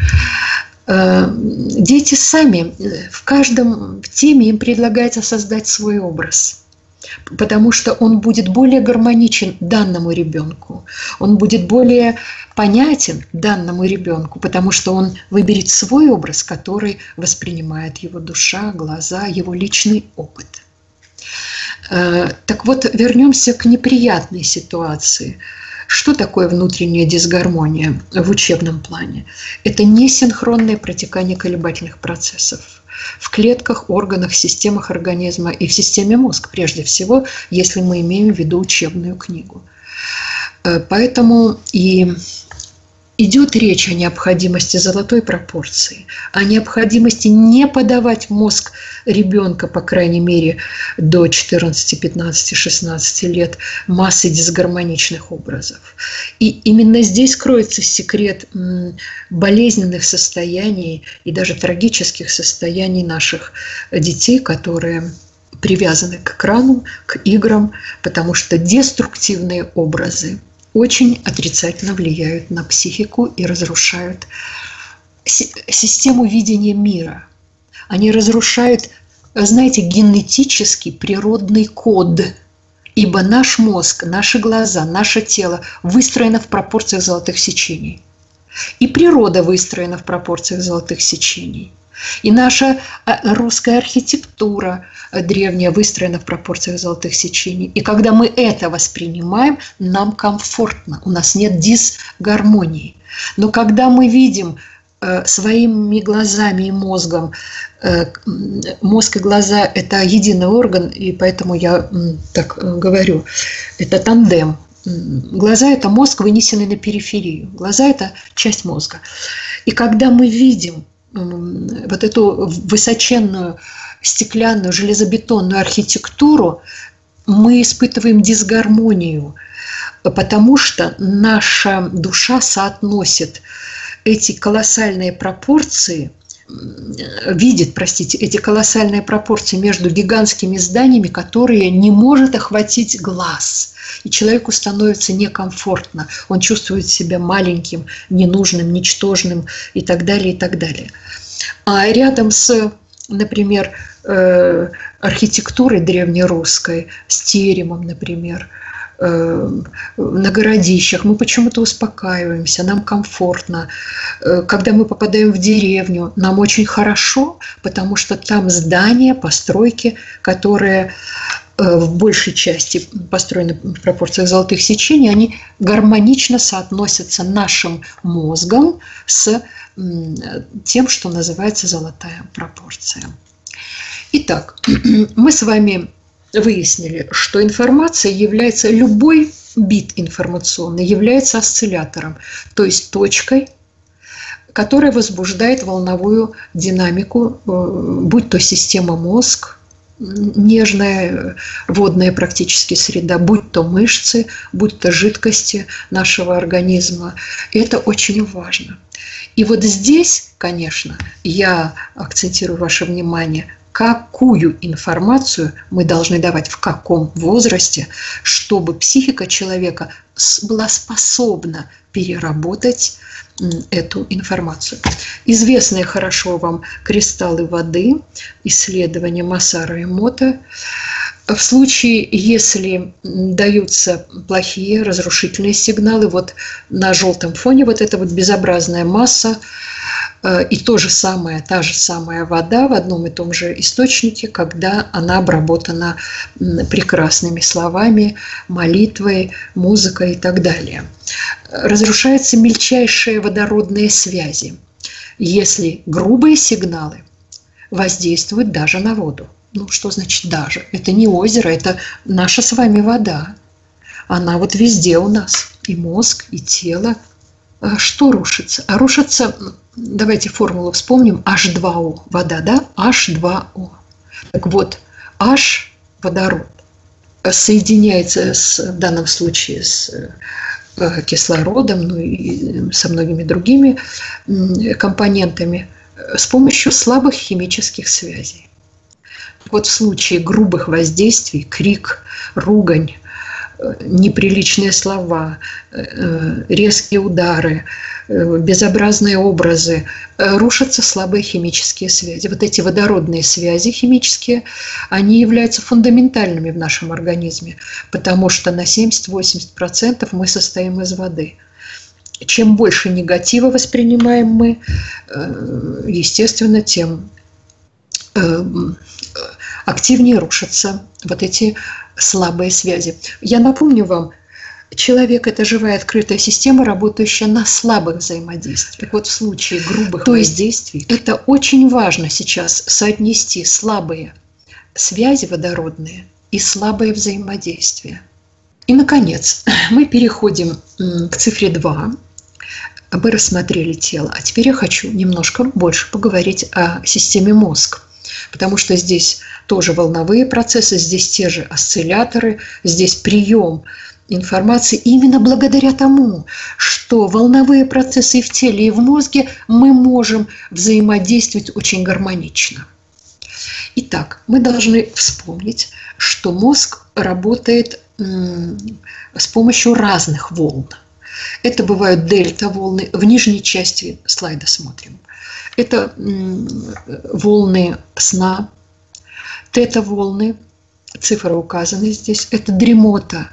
дети сами в каждом теме им предлагается создать свой образ. Потому что он будет более гармоничен данному ребенку, он будет более понятен данному ребенку, потому что он выберет свой образ, который воспринимает его душа, глаза, его личный опыт. Так вот, вернемся к неприятной ситуации. Что такое внутренняя дисгармония в учебном плане? Это несинхронное протекание колебательных процессов в клетках, органах, системах организма и в системе мозга, прежде всего, если мы имеем в виду учебную книгу. Поэтому и идет речь о необходимости золотой пропорции, о необходимости не подавать в мозг ребенка, по крайней мере, до 14, 15, 16 лет, массы дисгармоничных образов. И именно здесь кроется секрет болезненных состояний и даже трагических состояний наших детей, которые привязаны к экрану, к играм, потому что деструктивные образы очень отрицательно влияют на психику и разрушают систему видения мира. Они разрушают, знаете, генетический природный код, ибо наш мозг, наши глаза, наше тело выстроено в пропорциях золотых сечений. И природа выстроена в пропорциях золотых сечений. И наша русская архитектура древняя выстроена в пропорциях золотых сечений. И когда мы это воспринимаем, нам комфортно, у нас нет дисгармонии. Но когда мы видим своими глазами и мозгом, мозг и глаза – это единый орган, и поэтому я так говорю, это тандем. Глаза – это мозг, вынесенный на периферию. Глаза – это часть мозга. И когда мы видим вот эту высоченную стеклянную железобетонную архитектуру, мы испытываем дисгармонию, потому что наша душа соотносит эти колоссальные пропорции, видит, простите, эти колоссальные пропорции между гигантскими зданиями, которые не может охватить глаз. И человеку становится некомфортно, он чувствует себя маленьким, ненужным, ничтожным и так далее, и так далее. А рядом с, например, архитектурой древнерусской, с теремом, например, на городищах, мы почему-то успокаиваемся, нам комфортно. Когда мы попадаем в деревню, нам очень хорошо, потому что там здания, постройки, которые в большей части построены в пропорциях золотых сечений, они гармонично соотносятся нашим мозгом с тем, что называется золотая пропорция. Итак, мы с вами выяснили, что информация является, любой бит информационный является осциллятором, то есть точкой, которая возбуждает волновую динамику, будь то система мозг, нежная, водная практически среда, будь то мышцы, будь то жидкости нашего организма. И это очень важно. И вот здесь, конечно, я акцентирую ваше внимание, какую информацию мы должны давать, в каком возрасте, чтобы психика человека была способна переработать эту информацию. Известные хорошо вам кристаллы воды, исследования Массара и Мота. В случае, если даются плохие разрушительные сигналы, вот на желтом фоне вот эта вот безобразная масса, и та же самая вода в одном и том же источнике, когда она обработана прекрасными словами, молитвой, музыкой и так далее. Разрушаются мельчайшие водородные связи, если грубые сигналы воздействуют даже на воду. Ну, что значит даже? Это не озеро, это наша с вами вода. Она вот везде у нас, и мозг, и тело. Что рушится? А рушится, давайте формулу вспомним, H2O, вода, да? H2O. Так вот, H, водород, соединяется в данном случае с кислородом, ну и со многими другими компонентами с помощью слабых химических связей. Вот в случае грубых воздействий, крик, ругань, неприличные слова, резкие удары, безобразные образы, рушатся слабые химические связи. Вот эти водородные связи химические, они являются фундаментальными в нашем организме, потому что на 70-80% мы состоим из воды. Чем больше негатива воспринимаем мы, естественно, тем активнее рушатся вот эти слабые связи. Я напомню вам, человек – это живая открытая система, работающая на слабых взаимодействиях. Так вот, в случае грубых воздействий, это очень важно сейчас соотнести слабые связи водородные и слабые взаимодействия. И, наконец, мы переходим к цифре 2. Мы рассмотрели тело. А теперь я хочу немножко больше поговорить о системе мозг. Потому что здесь тоже волновые процессы, здесь те же осцилляторы, здесь прием информации именно благодаря тому, что волновые процессы и в теле, и в мозге мы можем взаимодействовать очень гармонично. Итак, мы должны вспомнить, что мозг работает с помощью разных волн. Это бывают дельта-волны. В нижней части слайда смотрим. Это волны сна, тета-волны, цифры указаны здесь, это дремота.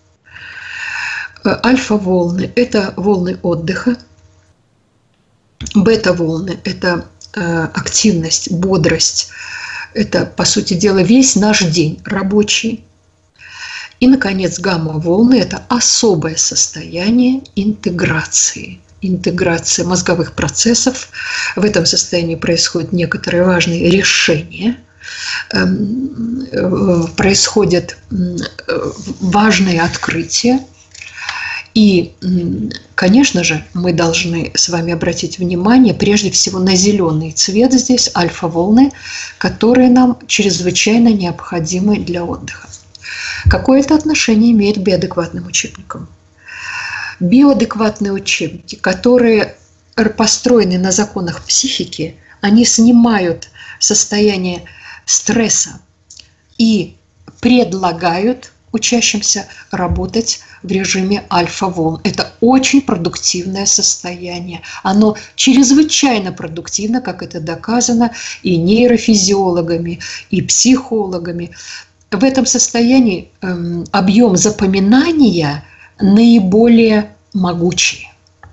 Альфа-волны – это волны отдыха. Бета-волны – это активность, бодрость. Это, по сути дела, весь наш день рабочий. И, наконец, гамма-волны – это особое состояние интеграции. Интеграция мозговых процессов. В этом состоянии происходят некоторые важные решения. Происходят важные открытия. И, конечно же, мы должны с вами обратить внимание прежде всего на зеленый цвет здесь, альфа-волны, которые нам чрезвычайно необходимы для отдыха. Какое это отношение имеет к биоадекватным учебникам? Биоадекватные учебники, которые построены на законах психики, они снимают состояние стресса и предлагают учащимся работать в режиме альфа-волн. Это очень продуктивное состояние. Оно чрезвычайно продуктивно, как это доказано и нейрофизиологами, и психологами. В этом состоянии объем запоминания наиболее могучий.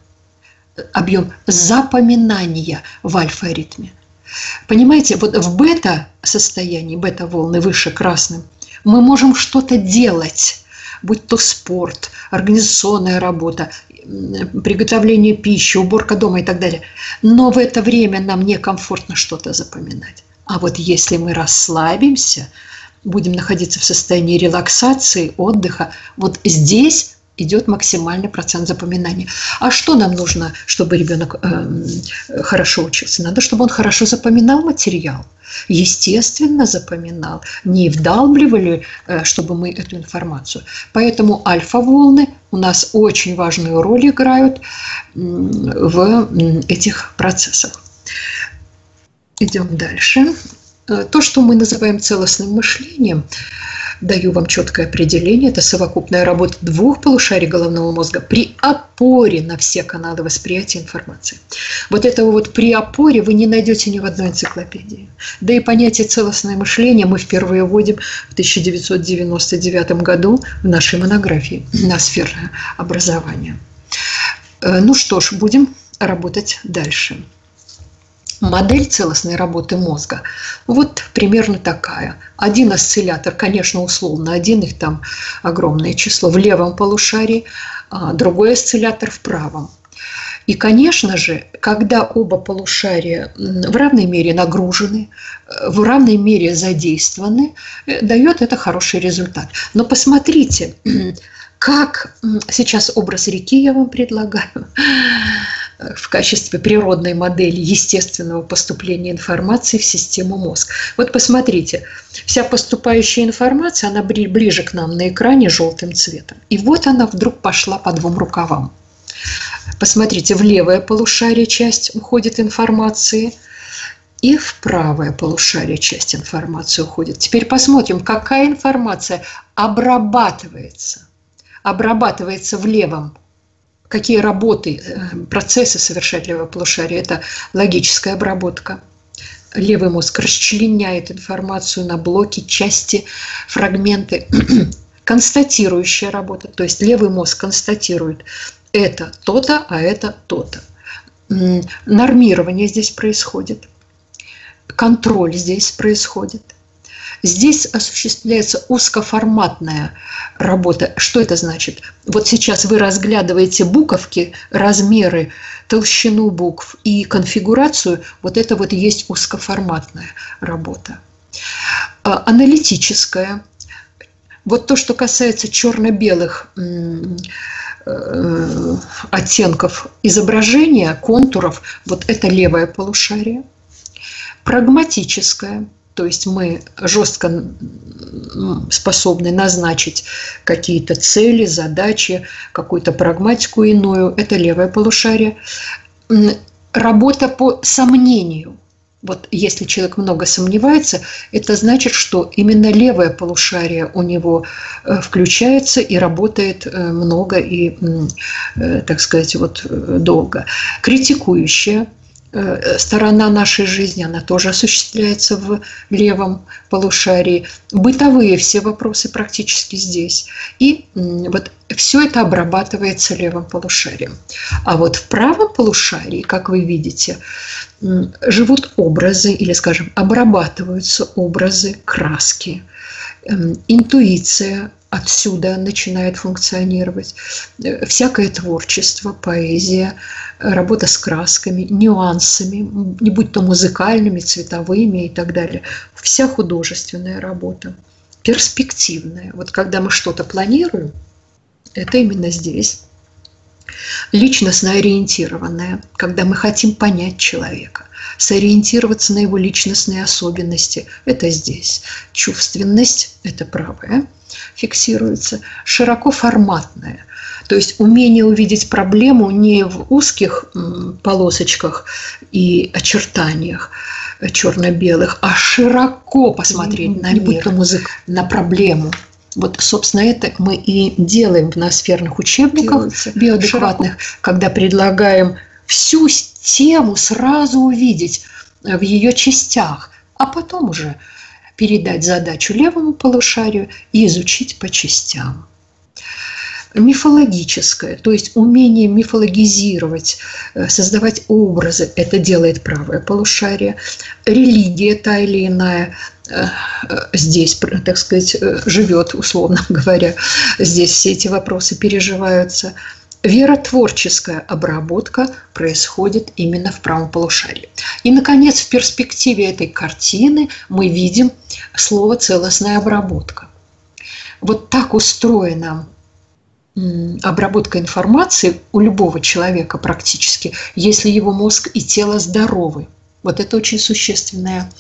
Объем запоминания в альфа-ритме. Понимаете, вот в бета-состоянии, бета-волны выше красным, мы можем что-то делать, будь то спорт, организационная работа, приготовление пищи, уборка дома и так далее. Но в это время нам некомфортно что-то запоминать. А вот если мы расслабимся, будем находиться в состоянии релаксации, отдыха, вот здесь идет максимальный процент запоминания. А что нам нужно, чтобы ребенок хорошо учился? Надо, чтобы он хорошо запоминал материал, естественно запоминал, не вдалбливали, чтобы мы эту информацию. Поэтому альфа-волны у нас очень важную роль играют в этих процессах. Идем дальше. То, что мы называем целостным мышлением, даю вам четкое определение. Это совокупная работа двух полушарий головного мозга при опоре на все каналы восприятия информации. Вот этого вот при опоре вы не найдете ни в одной энциклопедии. Да и понятие целостное мышление мы впервые вводим в 1999 году в нашей монографии на сферное образование. Ну что ж, будем работать дальше. Модель целостной работы мозга вот примерно такая. Один осциллятор, конечно, условно, один, их там огромное число в левом полушарии, а другой осциллятор в правом. И, конечно же, когда оба полушария в равной мере нагружены, в равной мере задействованы, дает это хороший результат. Но посмотрите, как сейчас образ реки я вам предлагаю в качестве природной модели естественного поступления информации в систему мозг. Вот посмотрите, вся поступающая информация, она ближе к нам на экране желтым цветом. И вот она вдруг пошла по двум рукавам. Посмотрите, в левое полушарие часть уходит информации, и в правое полушарие часть информации уходит. Теперь посмотрим, какая информация обрабатывается. Обрабатывается в левом. Какие работы, процессы совершает левое полушарие? Это логическая обработка. Левый мозг расчленяет информацию на блоки, части, фрагменты. Констатирующая работа. То есть левый мозг констатирует, это то-то, а это то-то. Нормирование здесь происходит. Контроль здесь происходит. Здесь осуществляется узкоформатная работа. Что это значит? Вот сейчас вы разглядываете буковки, размеры, толщину букв и конфигурацию. Вот это вот и есть узкоформатная работа. Аналитическая. Вот то, что касается черно-белых оттенков изображения, контуров, вот это левое полушарие. Прагматическое, то есть мы жестко способны назначить какие-то цели, задачи, какую-то прагматику иную, это левое полушарие. Работа по сомнению. Вот если человек много сомневается, это значит, что именно левое полушарие у него включается и работает много и, так сказать, вот долго. Критикующая сторона нашей жизни, она тоже осуществляется в левом полушарии. Бытовые все вопросы практически здесь. И вот все это обрабатывается левым полушарием. А вот в правом полушарии, как вы видите, живут образы, или, скажем, обрабатываются образы, краски. Интуиция отсюда начинает функционировать. Всякое творчество, поэзия, работа с красками, нюансами, не будь то музыкальными, цветовыми и так далее. Вся художественная работа, перспективная. Вот когда мы что-то планируем, это именно здесь. Личностно ориентированная, когда мы хотим понять человека, сориентироваться на его личностные особенности, это здесь. Чувственность, это правое, фиксируется. Широкоформатная, то есть умение увидеть проблему не в узких полосочках и очертаниях черно-белых, а широко посмотреть на мир, на проблему. Вот, собственно, это мы и делаем в ноосферных учебниках биоадекватных, когда предлагаем всю тему сразу увидеть в ее частях, а потом уже передать задачу левому полушарию и изучить по частям. Мифологическое, то есть умение мифологизировать, создавать образы, это делает правое полушарие. Религия та или иная здесь, так сказать, живет, условно говоря, здесь все эти вопросы переживаются. Веротворческая обработка происходит именно в правом полушарии. И, наконец, в перспективе этой картины мы видим слово «целостная обработка». Вот так устроена обработка информации у любого человека практически, если его мозг и тело здоровы. Вот это очень существенное.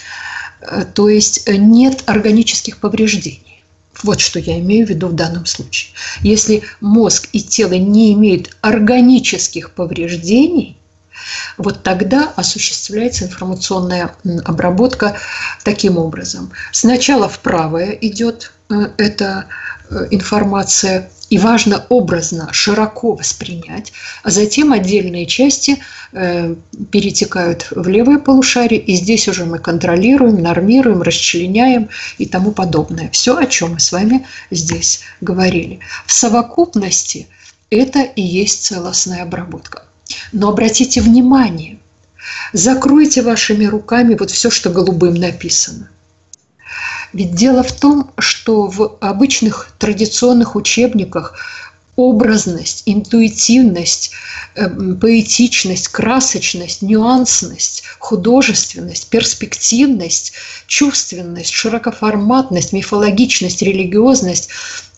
То есть нет органических повреждений. Вот что я имею в виду в данном случае. Если мозг и тело не имеют органических повреждений, вот тогда осуществляется информационная обработка таким образом. Сначала в правое идет эта информация, и важно образно, широко воспринять, а затем отдельные части перетекают в левое полушарие, и здесь уже мы контролируем, нормируем, расчленяем и тому подобное. Все, о чем мы с вами здесь говорили. В совокупности это и есть целостная обработка. Но обратите внимание, закройте вашими руками вот все, что голубым написано. Ведь дело в том, что в обычных традиционных учебниках образность, интуитивность, поэтичность, красочность, нюансность, художественность, перспективность, чувственность, широкоформатность, мифологичность, религиозность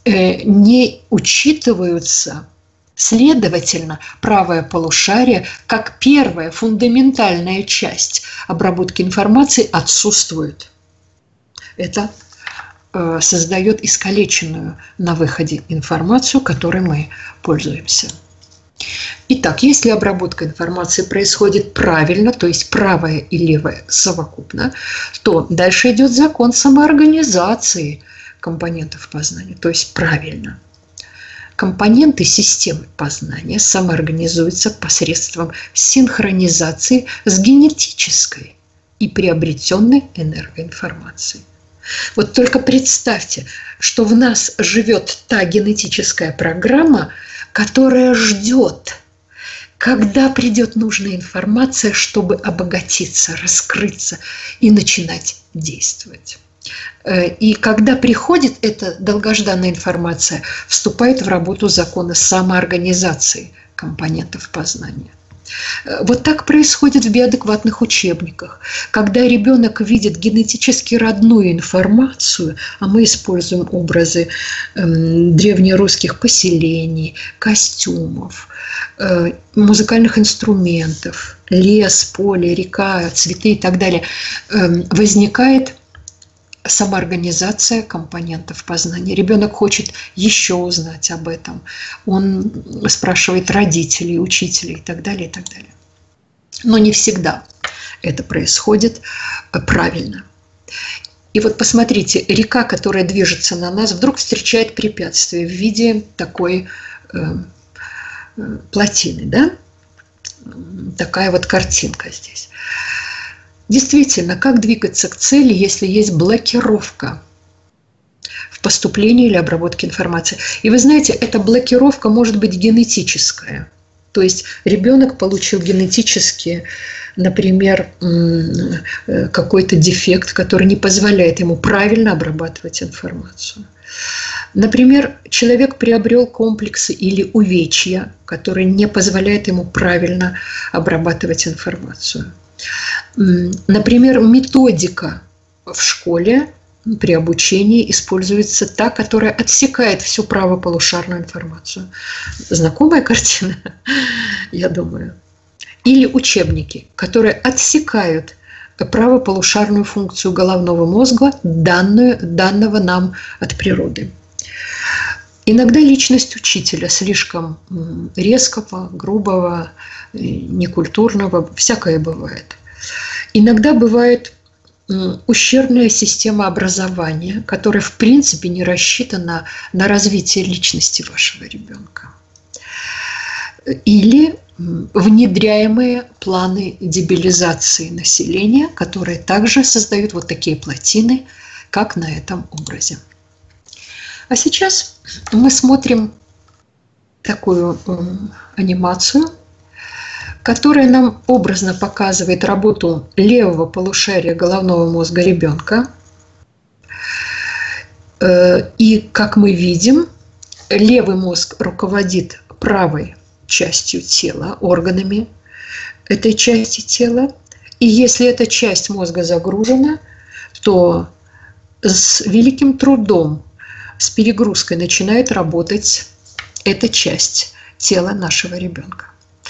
не учитываются. Следовательно, правое полушарие, как первая фундаментальная часть обработки информации, отсутствует. Это создает искалеченную на выходе информацию, которой мы пользуемся. Итак, если обработка информации происходит правильно, то есть правое и левое совокупно, то дальше идет закон самоорганизации компонентов познания, то есть правильно. Компоненты системы познания самоорганизуются посредством синхронизации с генетической и приобретенной энергоинформацией. Вот только представьте, что в нас живет та генетическая программа, которая ждет, когда придет нужная информация, чтобы обогатиться, раскрыться и начинать действовать. И когда приходит эта долгожданная информация, вступает в работу законы самоорганизации компонентов познания. Вот так происходит в биоадекватных учебниках. Когда ребенок видит генетически родную информацию, а мы используем образы древнерусских поселений, костюмов, музыкальных инструментов, лес, поле, река, цветы и так далее, возникает самоорганизация компонентов познания. Ребенок хочет еще узнать об этом. Он спрашивает родителей, учителей и так далее, и так далее. Но не всегда это происходит правильно. И вот посмотрите, река, которая движется на нас, вдруг встречает препятствие в виде такой плотины, да? Такая вот картинка здесь. Действительно, как двигаться к цели, если есть блокировка в поступлении или обработке информации? И вы знаете, эта блокировка может быть генетическая. То есть ребенок получил генетически, например, какой-то дефект, который не позволяет ему правильно обрабатывать информацию. Например, человек приобрел комплексы или увечья, которые не позволяют ему правильно обрабатывать информацию. Например, методика в школе при обучении используется та, которая отсекает всю правополушарную информацию. Знакомая картина, я думаю. Или учебники, которые отсекают правополушарную функцию головного мозга, данного нам от природы. Иногда личность учителя слишком резкого, грубого, некультурного, всякое бывает. Иногда бывает ущербная система образования, которая в принципе не рассчитана на развитие личности вашего ребенка. Или внедряемые планы дебилизации населения, которые также создают вот такие плотины, как на этом образе. А сейчас мы смотрим такую анимацию, которая нам образно показывает работу левого полушария головного мозга ребенка. И, как мы видим, левый мозг руководит правой частью тела, органами этой части тела. И если эта часть мозга загружена, то с великим трудом, с перегрузкой начинает работать эта часть тела нашего ребенка.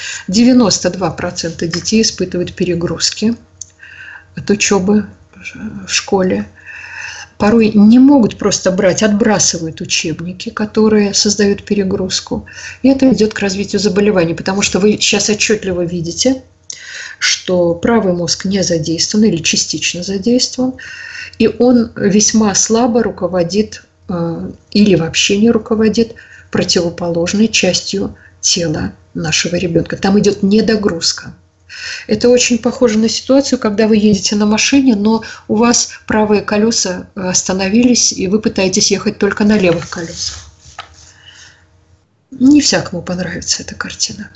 92% детей испытывают перегрузки от учебы в школе. Порой не могут просто брать, отбрасывают учебники, которые создают перегрузку. И это ведет к развитию заболеваний, потому что вы сейчас отчетливо видите, что правый мозг не задействован или частично задействован, и он весьма слабо руководит или вообще не руководит противоположной частью тела нашего ребенка. Там идет недогрузка. Это очень похоже на ситуацию, когда вы едете на машине, но у вас правые колеса остановились, и вы пытаетесь ехать только на левых колесах. Не всякому понравится эта картина.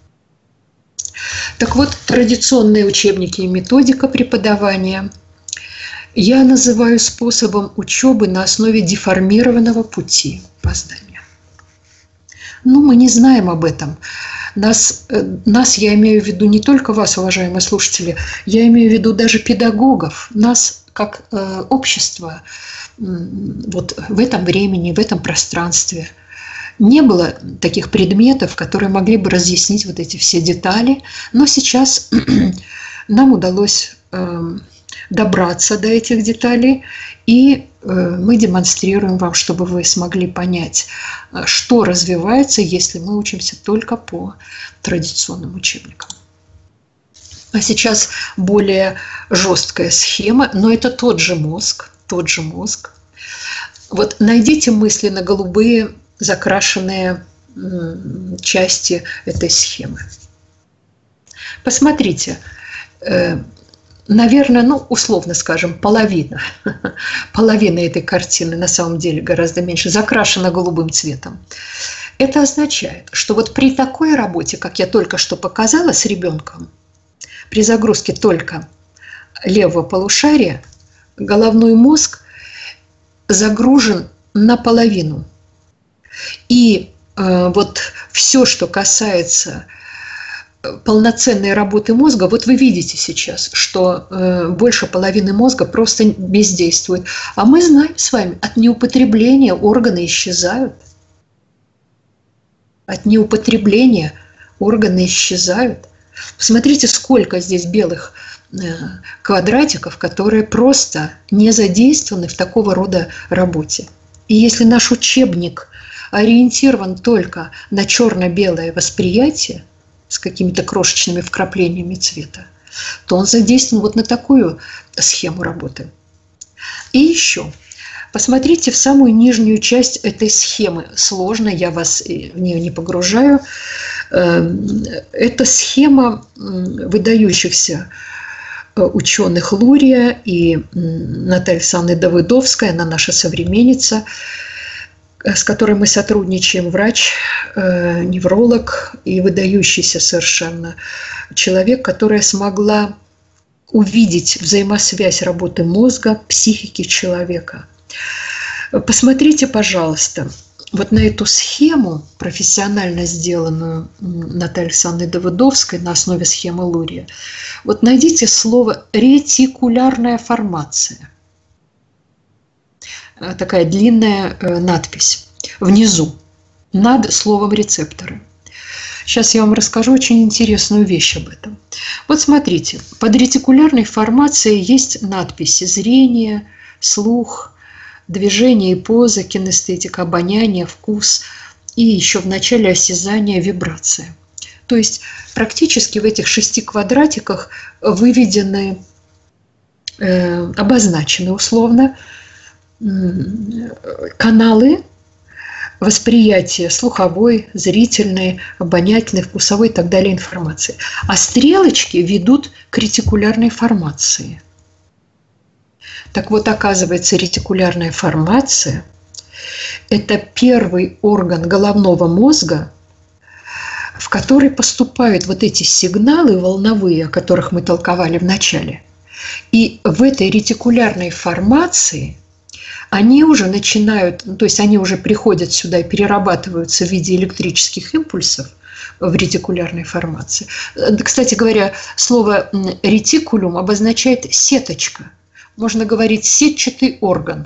Так вот, традиционные учебники и методика преподавания я называю способом учебы на основе деформированного пути познания. Но мы не знаем об этом. Нас, я имею в виду не только вас, уважаемые слушатели, я имею в виду даже педагогов, нас как общество вот в этом времени, в этом пространстве. Не было таких предметов, которые могли бы разъяснить вот эти все детали, но сейчас нам удалось добраться до этих деталей, и мы демонстрируем вам, чтобы вы смогли понять, что развивается, если мы учимся только по традиционным учебникам. А сейчас более жесткая схема, но это тот же мозг. Вот найдите мысленно голубые закрашенные части этой схемы. Посмотрите. Наверное, условно скажем, половина этой картины, на самом деле гораздо меньше, закрашена голубым цветом. Это означает, что вот при такой работе, как я только что показала с ребенком, при загрузке только левого полушария, головной мозг загружен наполовину. И вот все, что касается полноценной работы мозга, вот вы видите сейчас, что больше половины мозга просто бездействует. А мы знаем с вами, от неупотребления органы исчезают. От неупотребления органы исчезают. Посмотрите, сколько здесь белых квадратиков, которые просто не задействованы в такого рода работе. И если наш учебник ориентирован только на черно-белое восприятие с какими-то крошечными вкраплениями цвета, то он задействован вот на такую схему работы. И еще, посмотрите в самую нижнюю часть этой схемы. Сложно, я вас в нее не погружаю. Это схема выдающихся ученых Лурия и Наталья Александровна Давыдовская, она наша современница, с которой мы сотрудничаем, врач, невролог и выдающийся совершенно человек, которая смогла увидеть взаимосвязь работы мозга, психики человека. Посмотрите, пожалуйста, вот на эту схему, профессионально сделанную Натальей Александровной Давыдовской на основе схемы Лурия, вот найдите слово «ретикулярная формация». Такая длинная надпись внизу, над словом «рецепторы». Сейчас я вам расскажу очень интересную вещь об этом. Вот смотрите, под ретикулярной формацией есть надписи «зрение», «слух», «движение и поза», «кинестетика», «обоняние», «вкус» и еще в начале осязание, «вибрация». То есть практически в этих 6 квадратиках выведены, обозначены условно каналы восприятия слуховой, зрительной, обонятельной, вкусовой и так далее информации. А стрелочки ведут к ретикулярной формации. Так вот, оказывается, ретикулярная формация – это первый орган головного мозга, в который поступают вот эти сигналы волновые, о которых мы толковали в начале. И в этой ретикулярной формации они уже начинают, то есть они уже приходят сюда и перерабатываются в виде электрических импульсов в ретикулярной формации. Кстати говоря, слово ретикулум обозначает сеточка. Можно говорить сетчатый орган.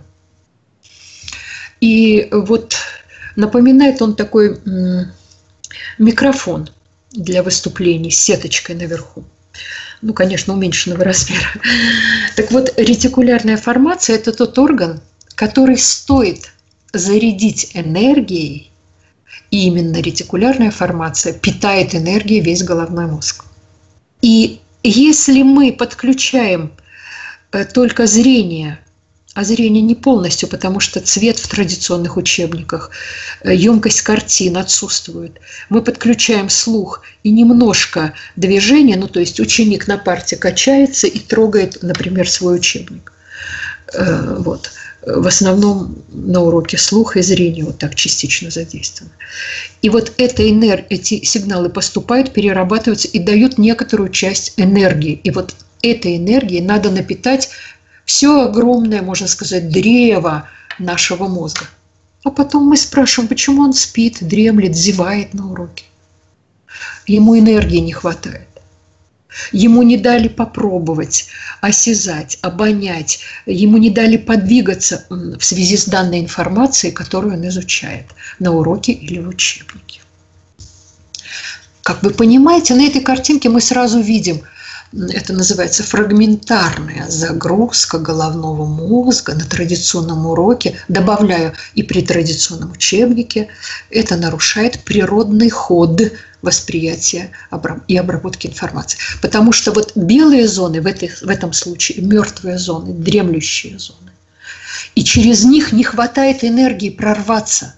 И вот напоминает он такой микрофон для выступлений с сеточкой наверху. Ну, конечно, уменьшенного размера. Так вот, ретикулярная формация – это тот орган, который стоит зарядить энергией, и именно ретикулярная формация питает энергией весь головной мозг. И если мы подключаем только зрение, а зрение не полностью, потому что цвет в традиционных учебниках, емкость картин отсутствует. Мы подключаем слух и немножко движения, ну то есть ученик на парте качается и трогает, например, свой учебник. Вот. В основном на уроке слух и зрение вот так частично задействованы. И вот эти сигналы поступают, перерабатываются и дают некоторую часть энергии. И вот этой энергией надо напитать все огромное, можно сказать, древо нашего мозга. А потом мы спрашиваем, почему он спит, дремлет, зевает на уроке. Ему энергии не хватает. Ему не дали попробовать, осязать, обонять. Ему не дали подвигаться в связи с данной информацией, которую он изучает на уроке или в учебнике. Как вы понимаете, на этой картинке мы сразу видим, это называется фрагментарная загрузка головного мозга на традиционном уроке, добавляю и при традиционном учебнике. Это нарушает природный ход восприятия и обработки информации. Потому что вот белые зоны в этом случае, мертвые зоны, дремлющие зоны. И через них не хватает энергии прорваться.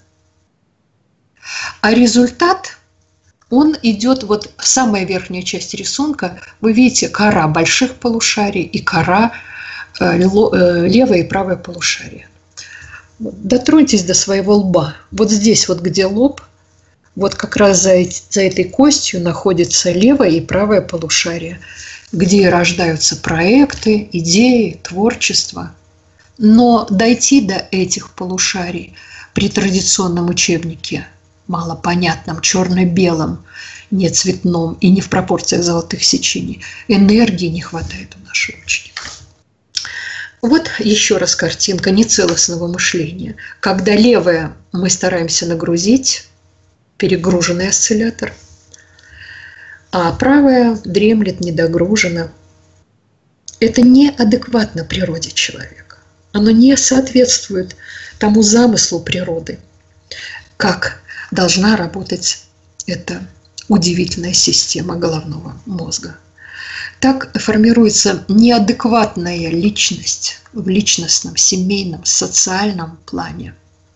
А результат, он идет вот в самая верхняя часть рисунка. Вы видите кора больших полушарий и кора левое и правое полушария. Дотроньтесь до своего лба. Вот здесь вот где лоб, вот как раз за этой костью находится левое и правое полушарие, где рождаются проекты, идеи, творчество. Но дойти до этих полушарий при традиционном учебнике, малопонятном, черно-белом, не цветном и не в пропорциях золотых сечений. Энергии не хватает у нашего ученика. Вот еще раз картинка нецелостного мышления. Когда левое мы стараемся нагрузить, перегруженный осциллятор, а правое дремлет, недогружено. Это неадекватно природе человека. Оно не соответствует тому замыслу природы, как должна работать эта удивительная система головного мозга. Так формируется неадекватная личность в личностном, семейном, социальном плане.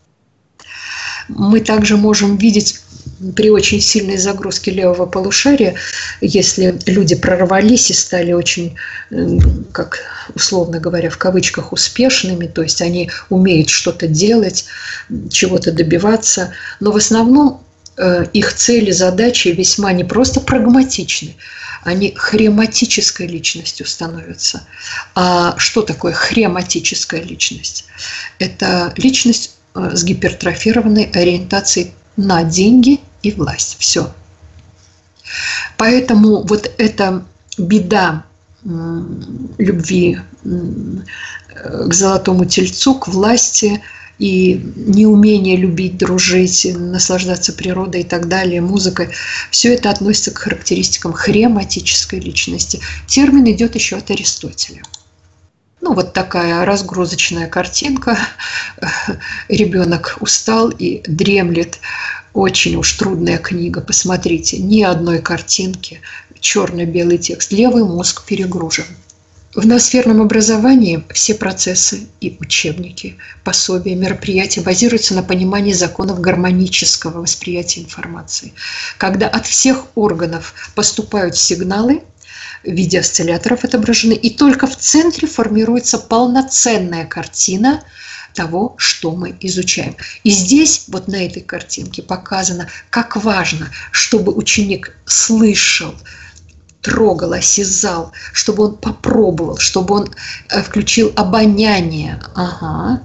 Мы также можем видеть при очень сильной загрузке левого полушария, если люди прорвались и стали очень, как условно говоря, в кавычках успешными, то есть они умеют что-то делать, чего-то добиваться, но в основном их цели, задачи весьма не просто прагматичны, они хрематической личностью становятся. А что такое хрематическая личность? Это личность с гипертрофированной ориентацией на деньги и власть. Все. Поэтому вот эта беда любви к золотому тельцу, к власти и неумение любить, дружить, наслаждаться природой и так далее, музыкой, все это относится к характеристикам хрематической личности. Термин идет еще от Аристотеля. Ну, вот такая разгрузочная картинка. Ребенок устал и дремлет. Очень уж трудная книга. Посмотрите, ни одной картинки, черно-белый текст. Левый мозг перегружен. В ноосферном образовании все процессы и учебники, пособия, мероприятия базируются на понимании законов гармонического восприятия информации. Когда от всех органов поступают сигналы, в виде осцилляторов отображены, и только в центре формируется полноценная картина того, что мы изучаем. И здесь, вот на этой картинке показано, как важно, чтобы ученик слышал, трогал, осязал, чтобы он попробовал, чтобы он включил обоняние. Ага.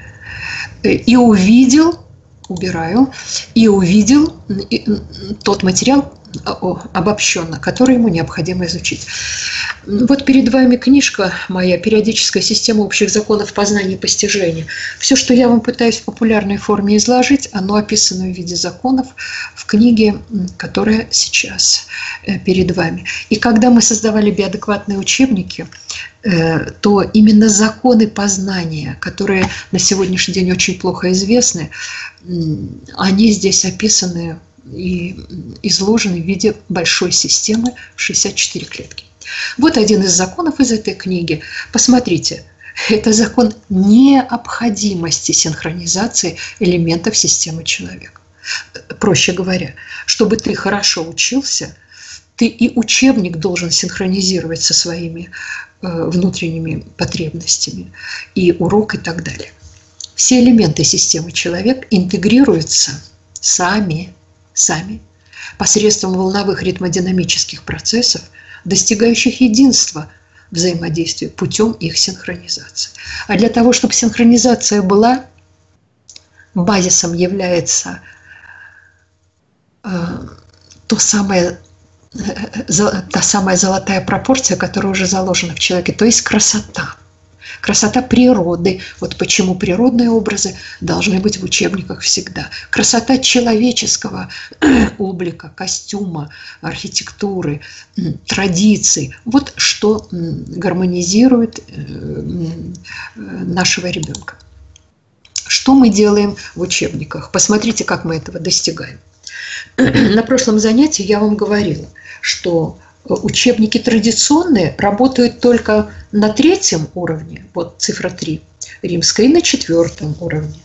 И увидел, убираю, и увидел тот материал, обобщенно, который ему необходимо изучить. Вот перед вами книжка моя «Периодическая система общих законов познания и постижения». Все, что я вам пытаюсь в популярной форме изложить, оно описано в виде законов в книге, которая сейчас перед вами. И когда мы создавали биоадекватные учебники, то именно законы познания, которые на сегодняшний день очень плохо известны, они здесь описаны и изложены в виде большой системы в 64 клетки. Вот один из законов из этой книги. Посмотрите, это закон необходимости синхронизации элементов системы человека. Проще говоря, чтобы ты хорошо учился, ты и учебник должен синхронизировать со своими внутренними потребностями, и урок и так далее. Все элементы системы человека интегрируются сами посредством волновых ритмодинамических процессов, достигающих единства взаимодействия путем их синхронизации. А для того, чтобы синхронизация была, базисом является та самая золотая пропорция, которая уже заложена в человеке, то есть красота. Красота природы. Вот почему природные образы должны быть в учебниках всегда. Красота человеческого облика, костюма, архитектуры, традиций. Вот что гармонизирует нашего ребенка. Что мы делаем в учебниках? Посмотрите, как мы этого достигаем. На прошлом занятии я вам говорила, что учебники традиционные работают только на 3-м уровне, вот цифра 3 римская, и на 4-м уровне.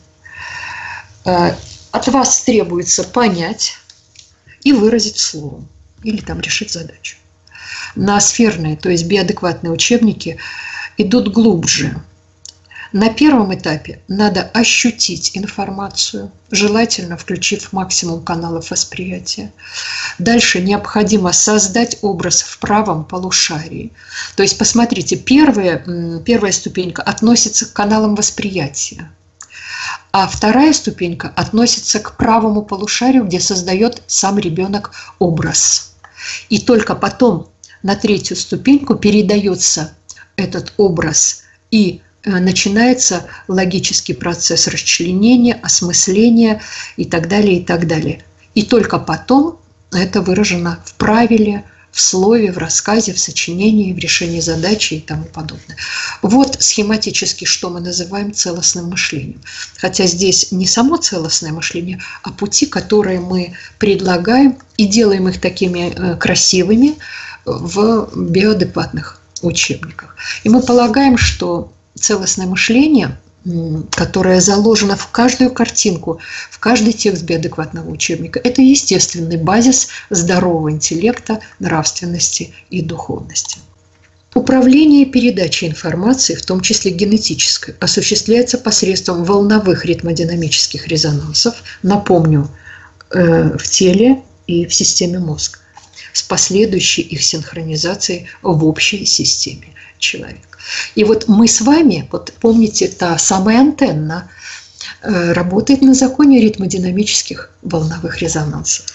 От вас требуется понять и выразить словом, или там решить задачу. Ноосферные, то есть биоадекватные учебники идут глубже. На первом этапе надо ощутить информацию, желательно включив максимум каналов восприятия. Дальше необходимо создать образ в правом полушарии. То есть, посмотрите, первая ступенька относится к каналам восприятия. А вторая ступенька относится к правому полушарию, где создает сам ребенок образ. И только потом на третью ступеньку передается этот образ, и начинается логический процесс расчленения, осмысления и так далее, и так далее. И только потом это выражено в правиле, в слове, в рассказе, в сочинении, в решении задачи и тому подобное. Вот схематически, что мы называем целостным мышлением. Хотя здесь не само целостное мышление, а пути, которые мы предлагаем и делаем их такими красивыми в биоадекватных учебниках. И мы полагаем, что целостное мышление, которое заложено в каждую картинку, в каждый текст биоадекватного учебника, это естественный базис здорового интеллекта, нравственности и духовности. Управление и передача информации, в том числе генетической, осуществляется посредством волновых ритмодинамических резонансов, напомню, в теле и в системе мозга, с последующей их синхронизацией в общей системе человека. И вот мы с вами, вот помните, та самая антенна работает на законе ритмодинамических волновых резонансов.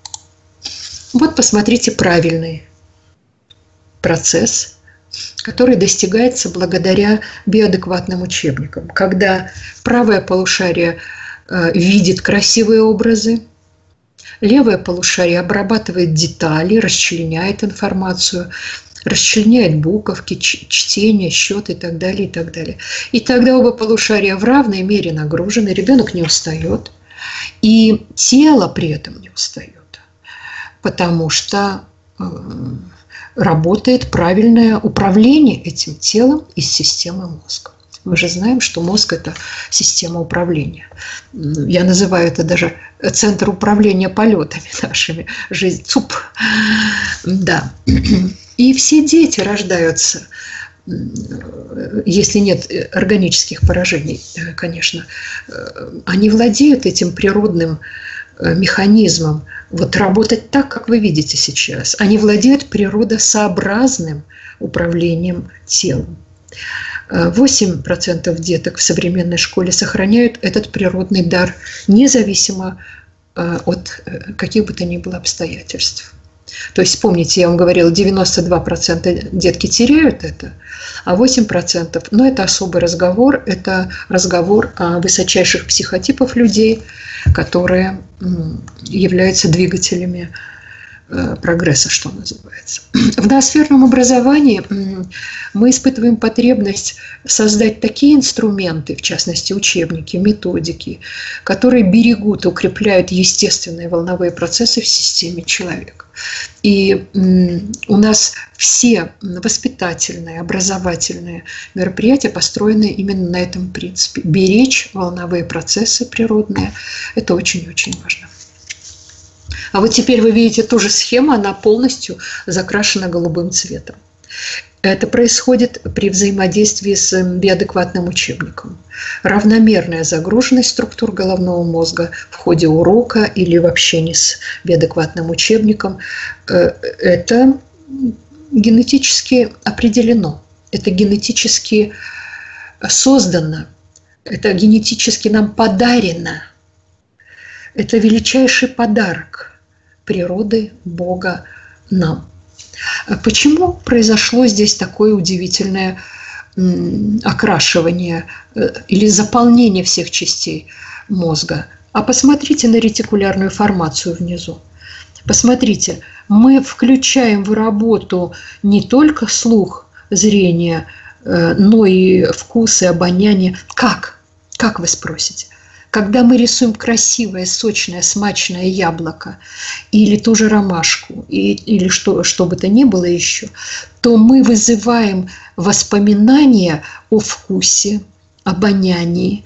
Вот посмотрите правильный процесс, который достигается благодаря биоадекватным учебникам. Когда правое полушарие видит красивые образы, левое полушарие обрабатывает детали, расчленяет информацию, расчленяет буковки, чтение, счет и так далее, и так далее. И тогда оба полушария в равной мере нагружены, ребенок не устает, и тело при этом не устает, потому что работает правильное управление этим телом из системы мозга. Мы же знаем, что мозг – это система управления. Я называю это даже центр управления полетами нашими. Жизнь, ЦУП. Да. И все дети рождаются, если нет органических поражений, конечно, они владеют этим природным механизмом, вот работать так, как вы видите сейчас. Они владеют природосообразным управлением телом. 8% деток в современной школе сохраняют этот природный дар независимо от каких бы то ни было обстоятельств. То есть, помните, я вам говорила, 92% детки теряют это, а 8%, но это особый разговор, это разговор о высочайших психотипах людей, которые являются двигателями прогресса, что называется. В ноосферном образовании мы испытываем потребность создать такие инструменты, в частности учебники, методики, которые берегут, укрепляют естественные волновые процессы в системе человека. И у нас все воспитательные, образовательные мероприятия построены именно на этом принципе. Беречь волновые процессы природные – это очень-очень важно. А вот теперь вы видите ту же схему, она полностью закрашена голубым цветом. Это происходит при взаимодействии с биоадекватным учебником. Равномерная загруженность структур головного мозга в ходе урока или в общении с биоадекватным учебником – это генетически определено, это генетически создано, это генетически нам подарено. Это величайший подарок природы, Бога нам. Почему произошло здесь такое удивительное окрашивание или заполнение всех частей мозга? А посмотрите на ретикулярную формацию внизу. Посмотрите, мы включаем в работу не только слух, зрение, но и вкус и обоняние. Как? Как вы спросите? Когда мы рисуем красивое, сочное, смачное яблоко или ту же ромашку, или что бы то ни было еще, то мы вызываем воспоминания о вкусе, обонянии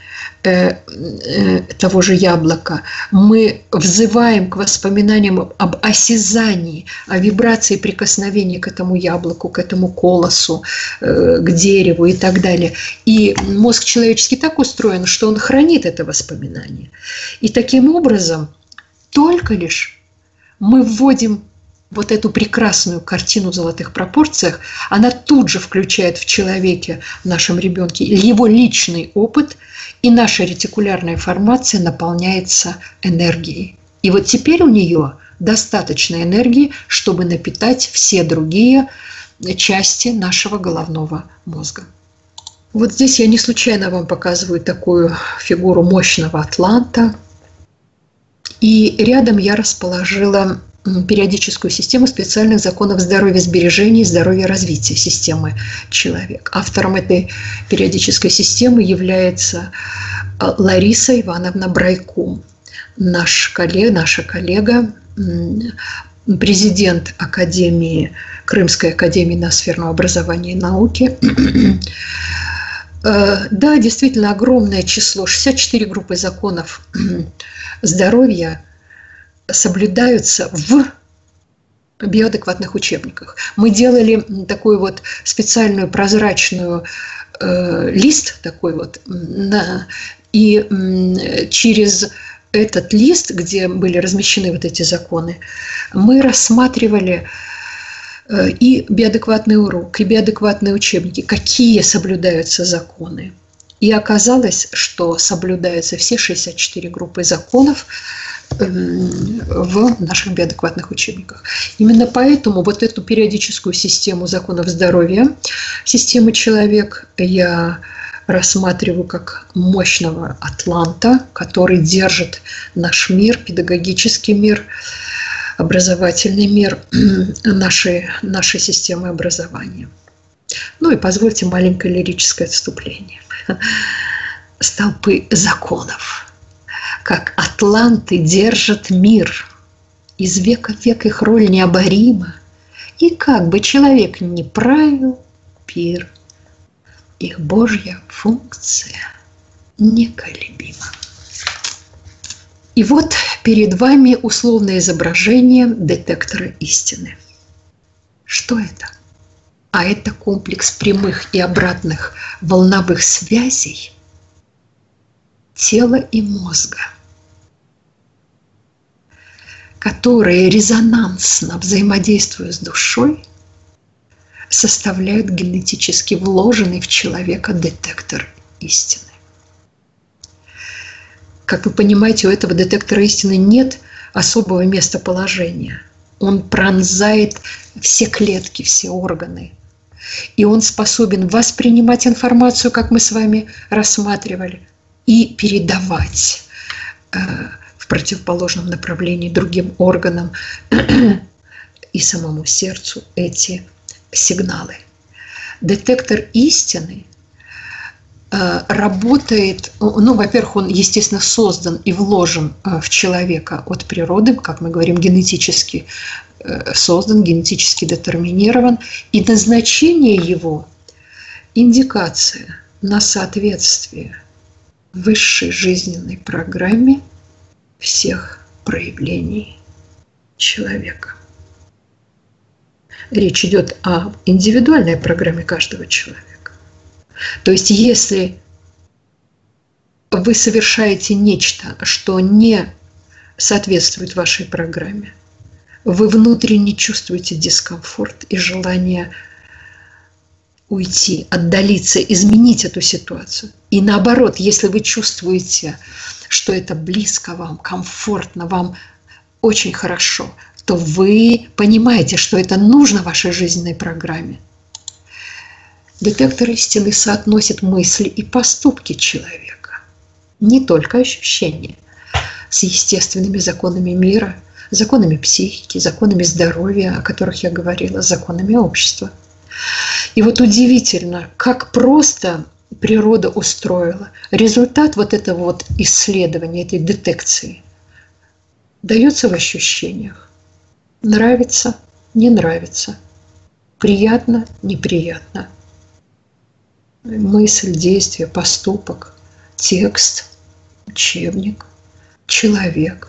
того же яблока. Мы взываем к воспоминаниям об осязании, о вибрации прикосновения к этому яблоку, к этому колосу, к дереву и так далее. И мозг человеческий так устроен, что он хранит это воспоминание. И таким образом только лишь мы вводим вот эту прекрасную картину в золотых пропорциях, она тут же включает в человеке, в нашем ребенке, его личный опыт, и наша ретикулярная формация наполняется энергией. И вот теперь у нее достаточно энергии, чтобы напитать все другие части нашего головного мозга. Вот здесь я не случайно вам показываю такую фигуру мощного атланта. И рядом я расположила периодическую систему специальных законов здоровья сбережения и здоровья развития системы человека. Автором этой периодической системы является Лариса Ивановна Брайкум, наша коллега, президент Академии, Крымской академии ноосферного образования и науки. Да, действительно, огромное число, 64 группы законов здоровья соблюдаются в биоадекватных учебниках. Мы делали такую вот специальную прозрачную лист такой вот, и через этот лист, где были размещены вот эти законы, мы рассматривали и биоадекватный урок, и биоадекватные учебники, какие соблюдаются законы. И оказалось, что соблюдаются все 64 группы законов в наших биоадекватных учебниках. Именно поэтому вот эту периодическую систему законов здоровья, системы человек, я рассматриваю как мощного атланта, который держит наш мир, педагогический мир, образовательный мир, нашей системы образования. Ну и позвольте маленькое лирическое отступление. Столпы законов, как атланты держат мир, из века в век их роль необорима, и как бы человек ни правил пир, их Божья функция неколебима. И вот перед вами условное изображение детектора истины. Что это? А это комплекс прямых и обратных волновых связей тела и мозга, которые резонансно взаимодействуя с душой, составляют генетически вложенный в человека детектор истины. Как вы понимаете, у этого детектора истины нет особого местоположения. Он пронзает все клетки, все органы. И он способен воспринимать информацию, как мы с вами рассматривали, и передавать в противоположном направлении другим органам и самому сердцу эти сигналы. Детектор истины работает, ну, во-первых, он, естественно, создан и вложен в человека от природы, как мы говорим, генетически создан, генетически детерминирован, и назначение его – индикация на соответствие высшей жизненной программе всех проявлений человека. Речь идет о индивидуальной программе каждого человека. То есть, если вы совершаете нечто, что не соответствует вашей программе, вы внутренне чувствуете дискомфорт и желание уйти, отдалиться, изменить эту ситуацию. И наоборот, если вы чувствуете, что это близко вам, комфортно, вам очень хорошо, то вы понимаете, что это нужно вашей жизненной программе. Детектор истины соотносит мысли и поступки человека, не только ощущения, с естественными законами мира, законами психики, законами здоровья, о которых я говорила, законами общества. И вот удивительно, как просто природа устроила. Результат вот этого вот исследования, этой детекции дается в ощущениях. Нравится, не нравится, приятно, неприятно. Мысль, действие, поступок, текст, учебник, человек.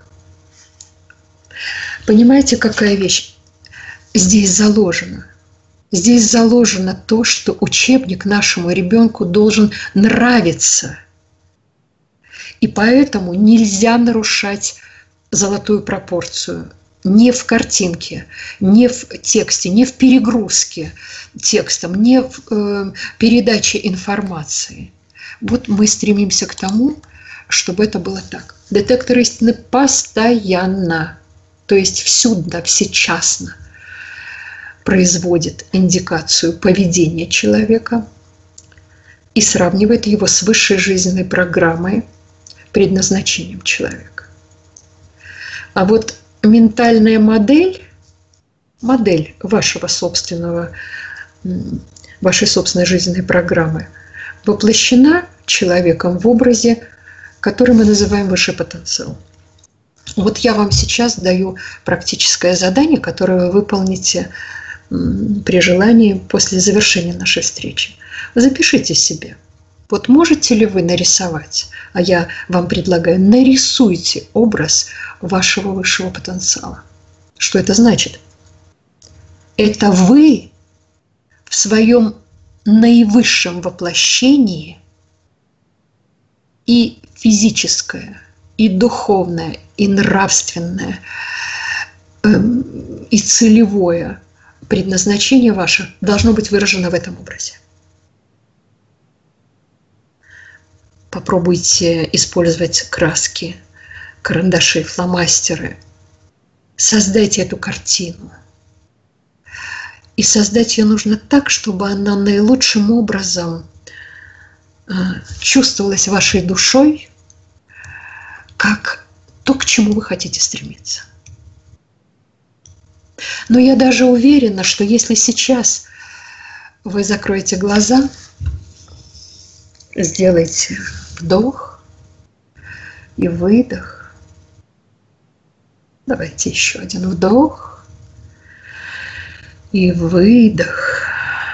Понимаете, какая вещь здесь заложена? Здесь заложено то, что учебник нашему ребенку должен нравиться. И поэтому нельзя нарушать золотую пропорцию. не в картинке, не в тексте, не в перегрузке текстом, не в передаче информации. Вот мы стремимся к тому, чтобы это было так. Детектор истины постоянно, то есть всюду, всечасно производит индикацию поведения человека и сравнивает его с высшей жизненной программой, предназначением человека. А вот ментальная модель вашей собственной жизненной программы воплощена человеком в образе, который мы называем высший потенциал. Вот я вам сейчас даю практическое задание, которое вы выполните при желании после завершения нашей встречи. Запишите себе. Вот можете ли вы нарисовать, а я вам предлагаю, нарисуйте образ вашего высшего потенциала. Что это значит? Это вы в своем наивысшем воплощении и физическое, и духовное, и нравственное, и целевое предназначение ваше должно быть выражено в этом образе. Попробуйте использовать краски, карандаши, фломастеры. Создайте эту картину. И создать ее нужно так, чтобы она наилучшим образом чувствовалась вашей душой, как то, к чему вы хотите стремиться. Но я даже уверена, что если сейчас вы закроете глаза, сделайте вдох и выдох. Давайте еще один вдох и выдох.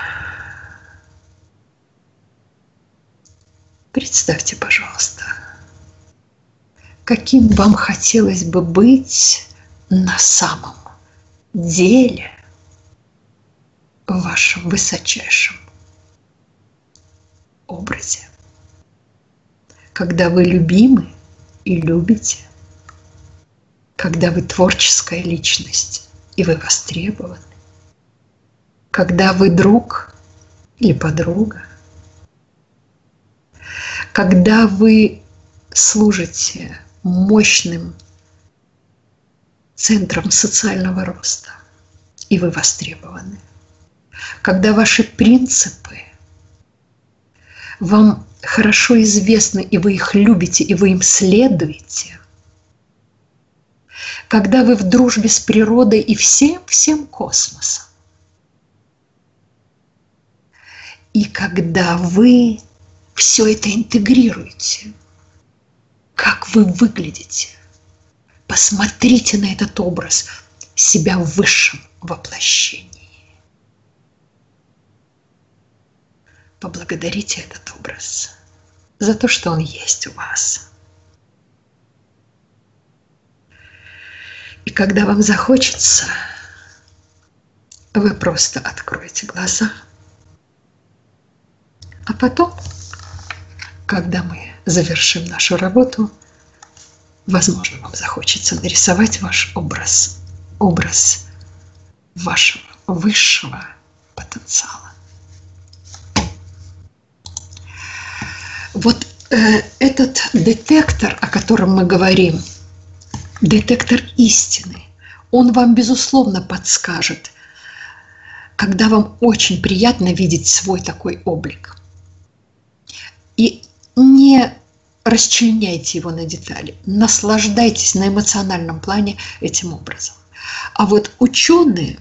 Представьте, пожалуйста, каким вам хотелось бы быть на самом деле в вашем высочайшем образе. Когда вы любимы и любите, когда вы творческая личность и вы востребованы, когда вы друг или подруга, когда вы служите мощным центром социального роста и вы востребованы, когда ваши принципы вам хорошо известны, и вы их любите, и вы им следуете, когда вы в дружбе с природой и всем космосом, и когда вы все это интегрируете, как вы выглядите, посмотрите на этот образ себя в высшем воплощении. Поблагодарите этот образ за то, что он есть у вас. И когда вам захочется, вы просто откроете глаза. А потом, когда мы завершим нашу работу, возможно, вам захочется нарисовать ваш образ вашего высшего потенциала. Вот этот детектор, о котором мы говорим, детектор истины, он вам, безусловно, подскажет, когда вам очень приятно видеть свой такой облик. И не расчленяйте его на детали, наслаждайтесь на эмоциональном плане этим образом. А вот ученые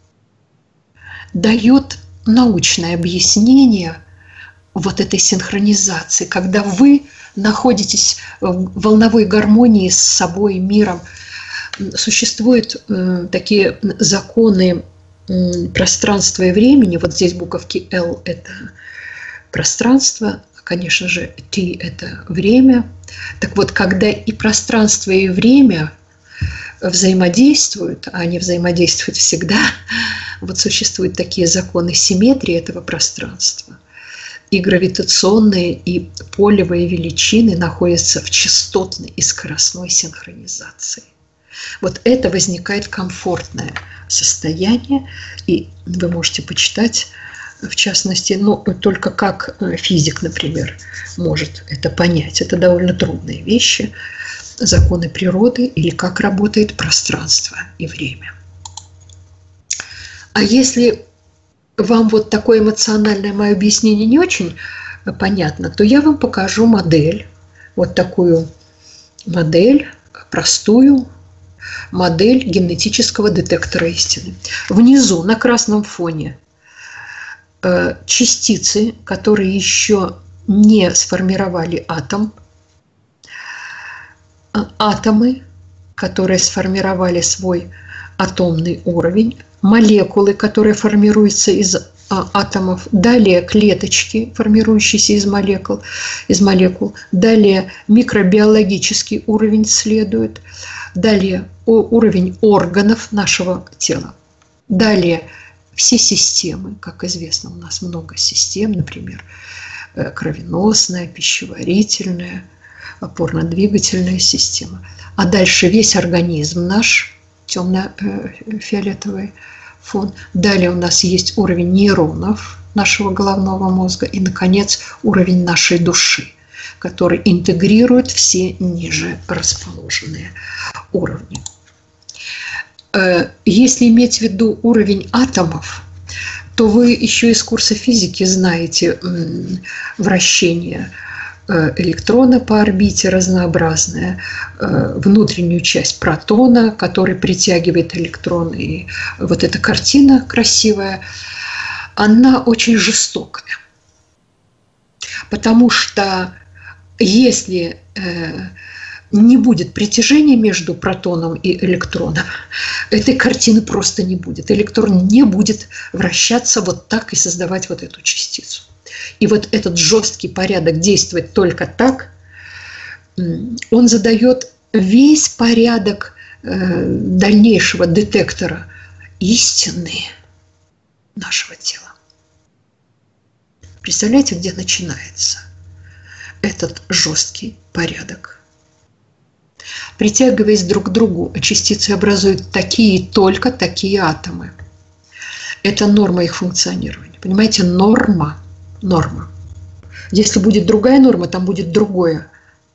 дают научное объяснение вот этой синхронизации, когда вы находитесь в волновой гармонии с собой, миром. Существуют такие законы пространства и времени. Вот здесь буковки L – это пространство, конечно же, T – это время. Так вот, когда и пространство, и время взаимодействуют, а они взаимодействуют всегда, вот существуют такие законы симметрии этого пространства. И гравитационные, и полевые величины находятся в частотной и скоростной синхронизации. Вот это возникает комфортное состояние, и вы можете почитать, в частности, только как физик, например, может это понять. Это довольно трудные вещи, законы природы или как работает пространство и время. А если вам вот такое эмоциональное мое объяснение не очень понятно, то я вам покажу модель, вот такую модель, простую модель генетического детектора истины. Внизу на красном фоне частицы, которые еще не сформировали атом, атомы, которые сформировали свой атомный уровень, молекулы, которые формируются из атомов, далее клеточки, формирующиеся из молекул, далее микробиологический уровень следует, далее уровень органов нашего тела, далее все системы, как известно, у нас много систем, например, кровеносная, пищеварительная, опорно-двигательная система, а дальше весь организм наш, темно-фиолетовый фон. Далее у нас есть уровень нейронов нашего головного мозга и, наконец, уровень нашей души, который интегрирует все ниже расположенные уровни. Если иметь в виду уровень атомов, то вы еще из курса физики знаете вращение электрона по орбите разнообразное, внутреннюю часть протона, который притягивает электроны. И вот эта картина красивая, она очень жестокая. Потому что если не будет притяжения между протоном и электроном, этой картины просто не будет. Электрон не будет вращаться вот так и создавать вот эту частицу. И вот этот жесткий порядок действует только так, он задает весь порядок дальнейшего детектора истины нашего тела. Представляете, где начинается этот жесткий порядок? Притягиваясь друг к другу, частицы образуют такие, только такие атомы. Это норма их функционирования. Понимаете, норма. Если будет другая норма, там будет другое.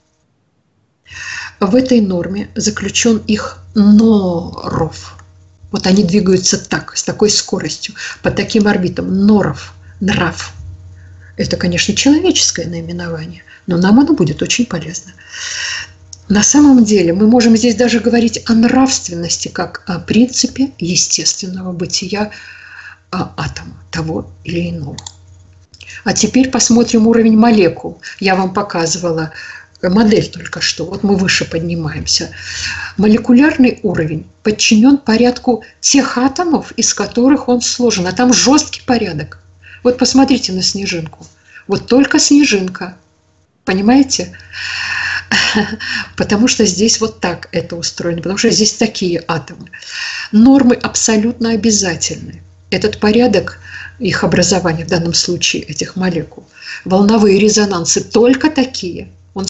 В этой норме заключен их норов. Вот они двигаются так, с такой скоростью, по таким орбитам. Норов, нрав. Это, конечно, человеческое наименование, но нам оно будет очень полезно. На самом деле мы можем здесь даже говорить о нравственности, как о принципе естественного бытия атома, того или иного. А теперь посмотрим уровень молекул. Я вам показывала модель только что. Вот мы выше поднимаемся. Молекулярный уровень подчинен порядку тех атомов, из которых он сложен. А там жесткий порядок. Вот посмотрите на снежинку. Вот только снежинка. Понимаете? Потому что здесь вот так это устроено. Потому что здесь такие атомы. Нормы абсолютно обязательны. Этот порядок их образования, в данном случае этих молекул, волновые резонансы только такие.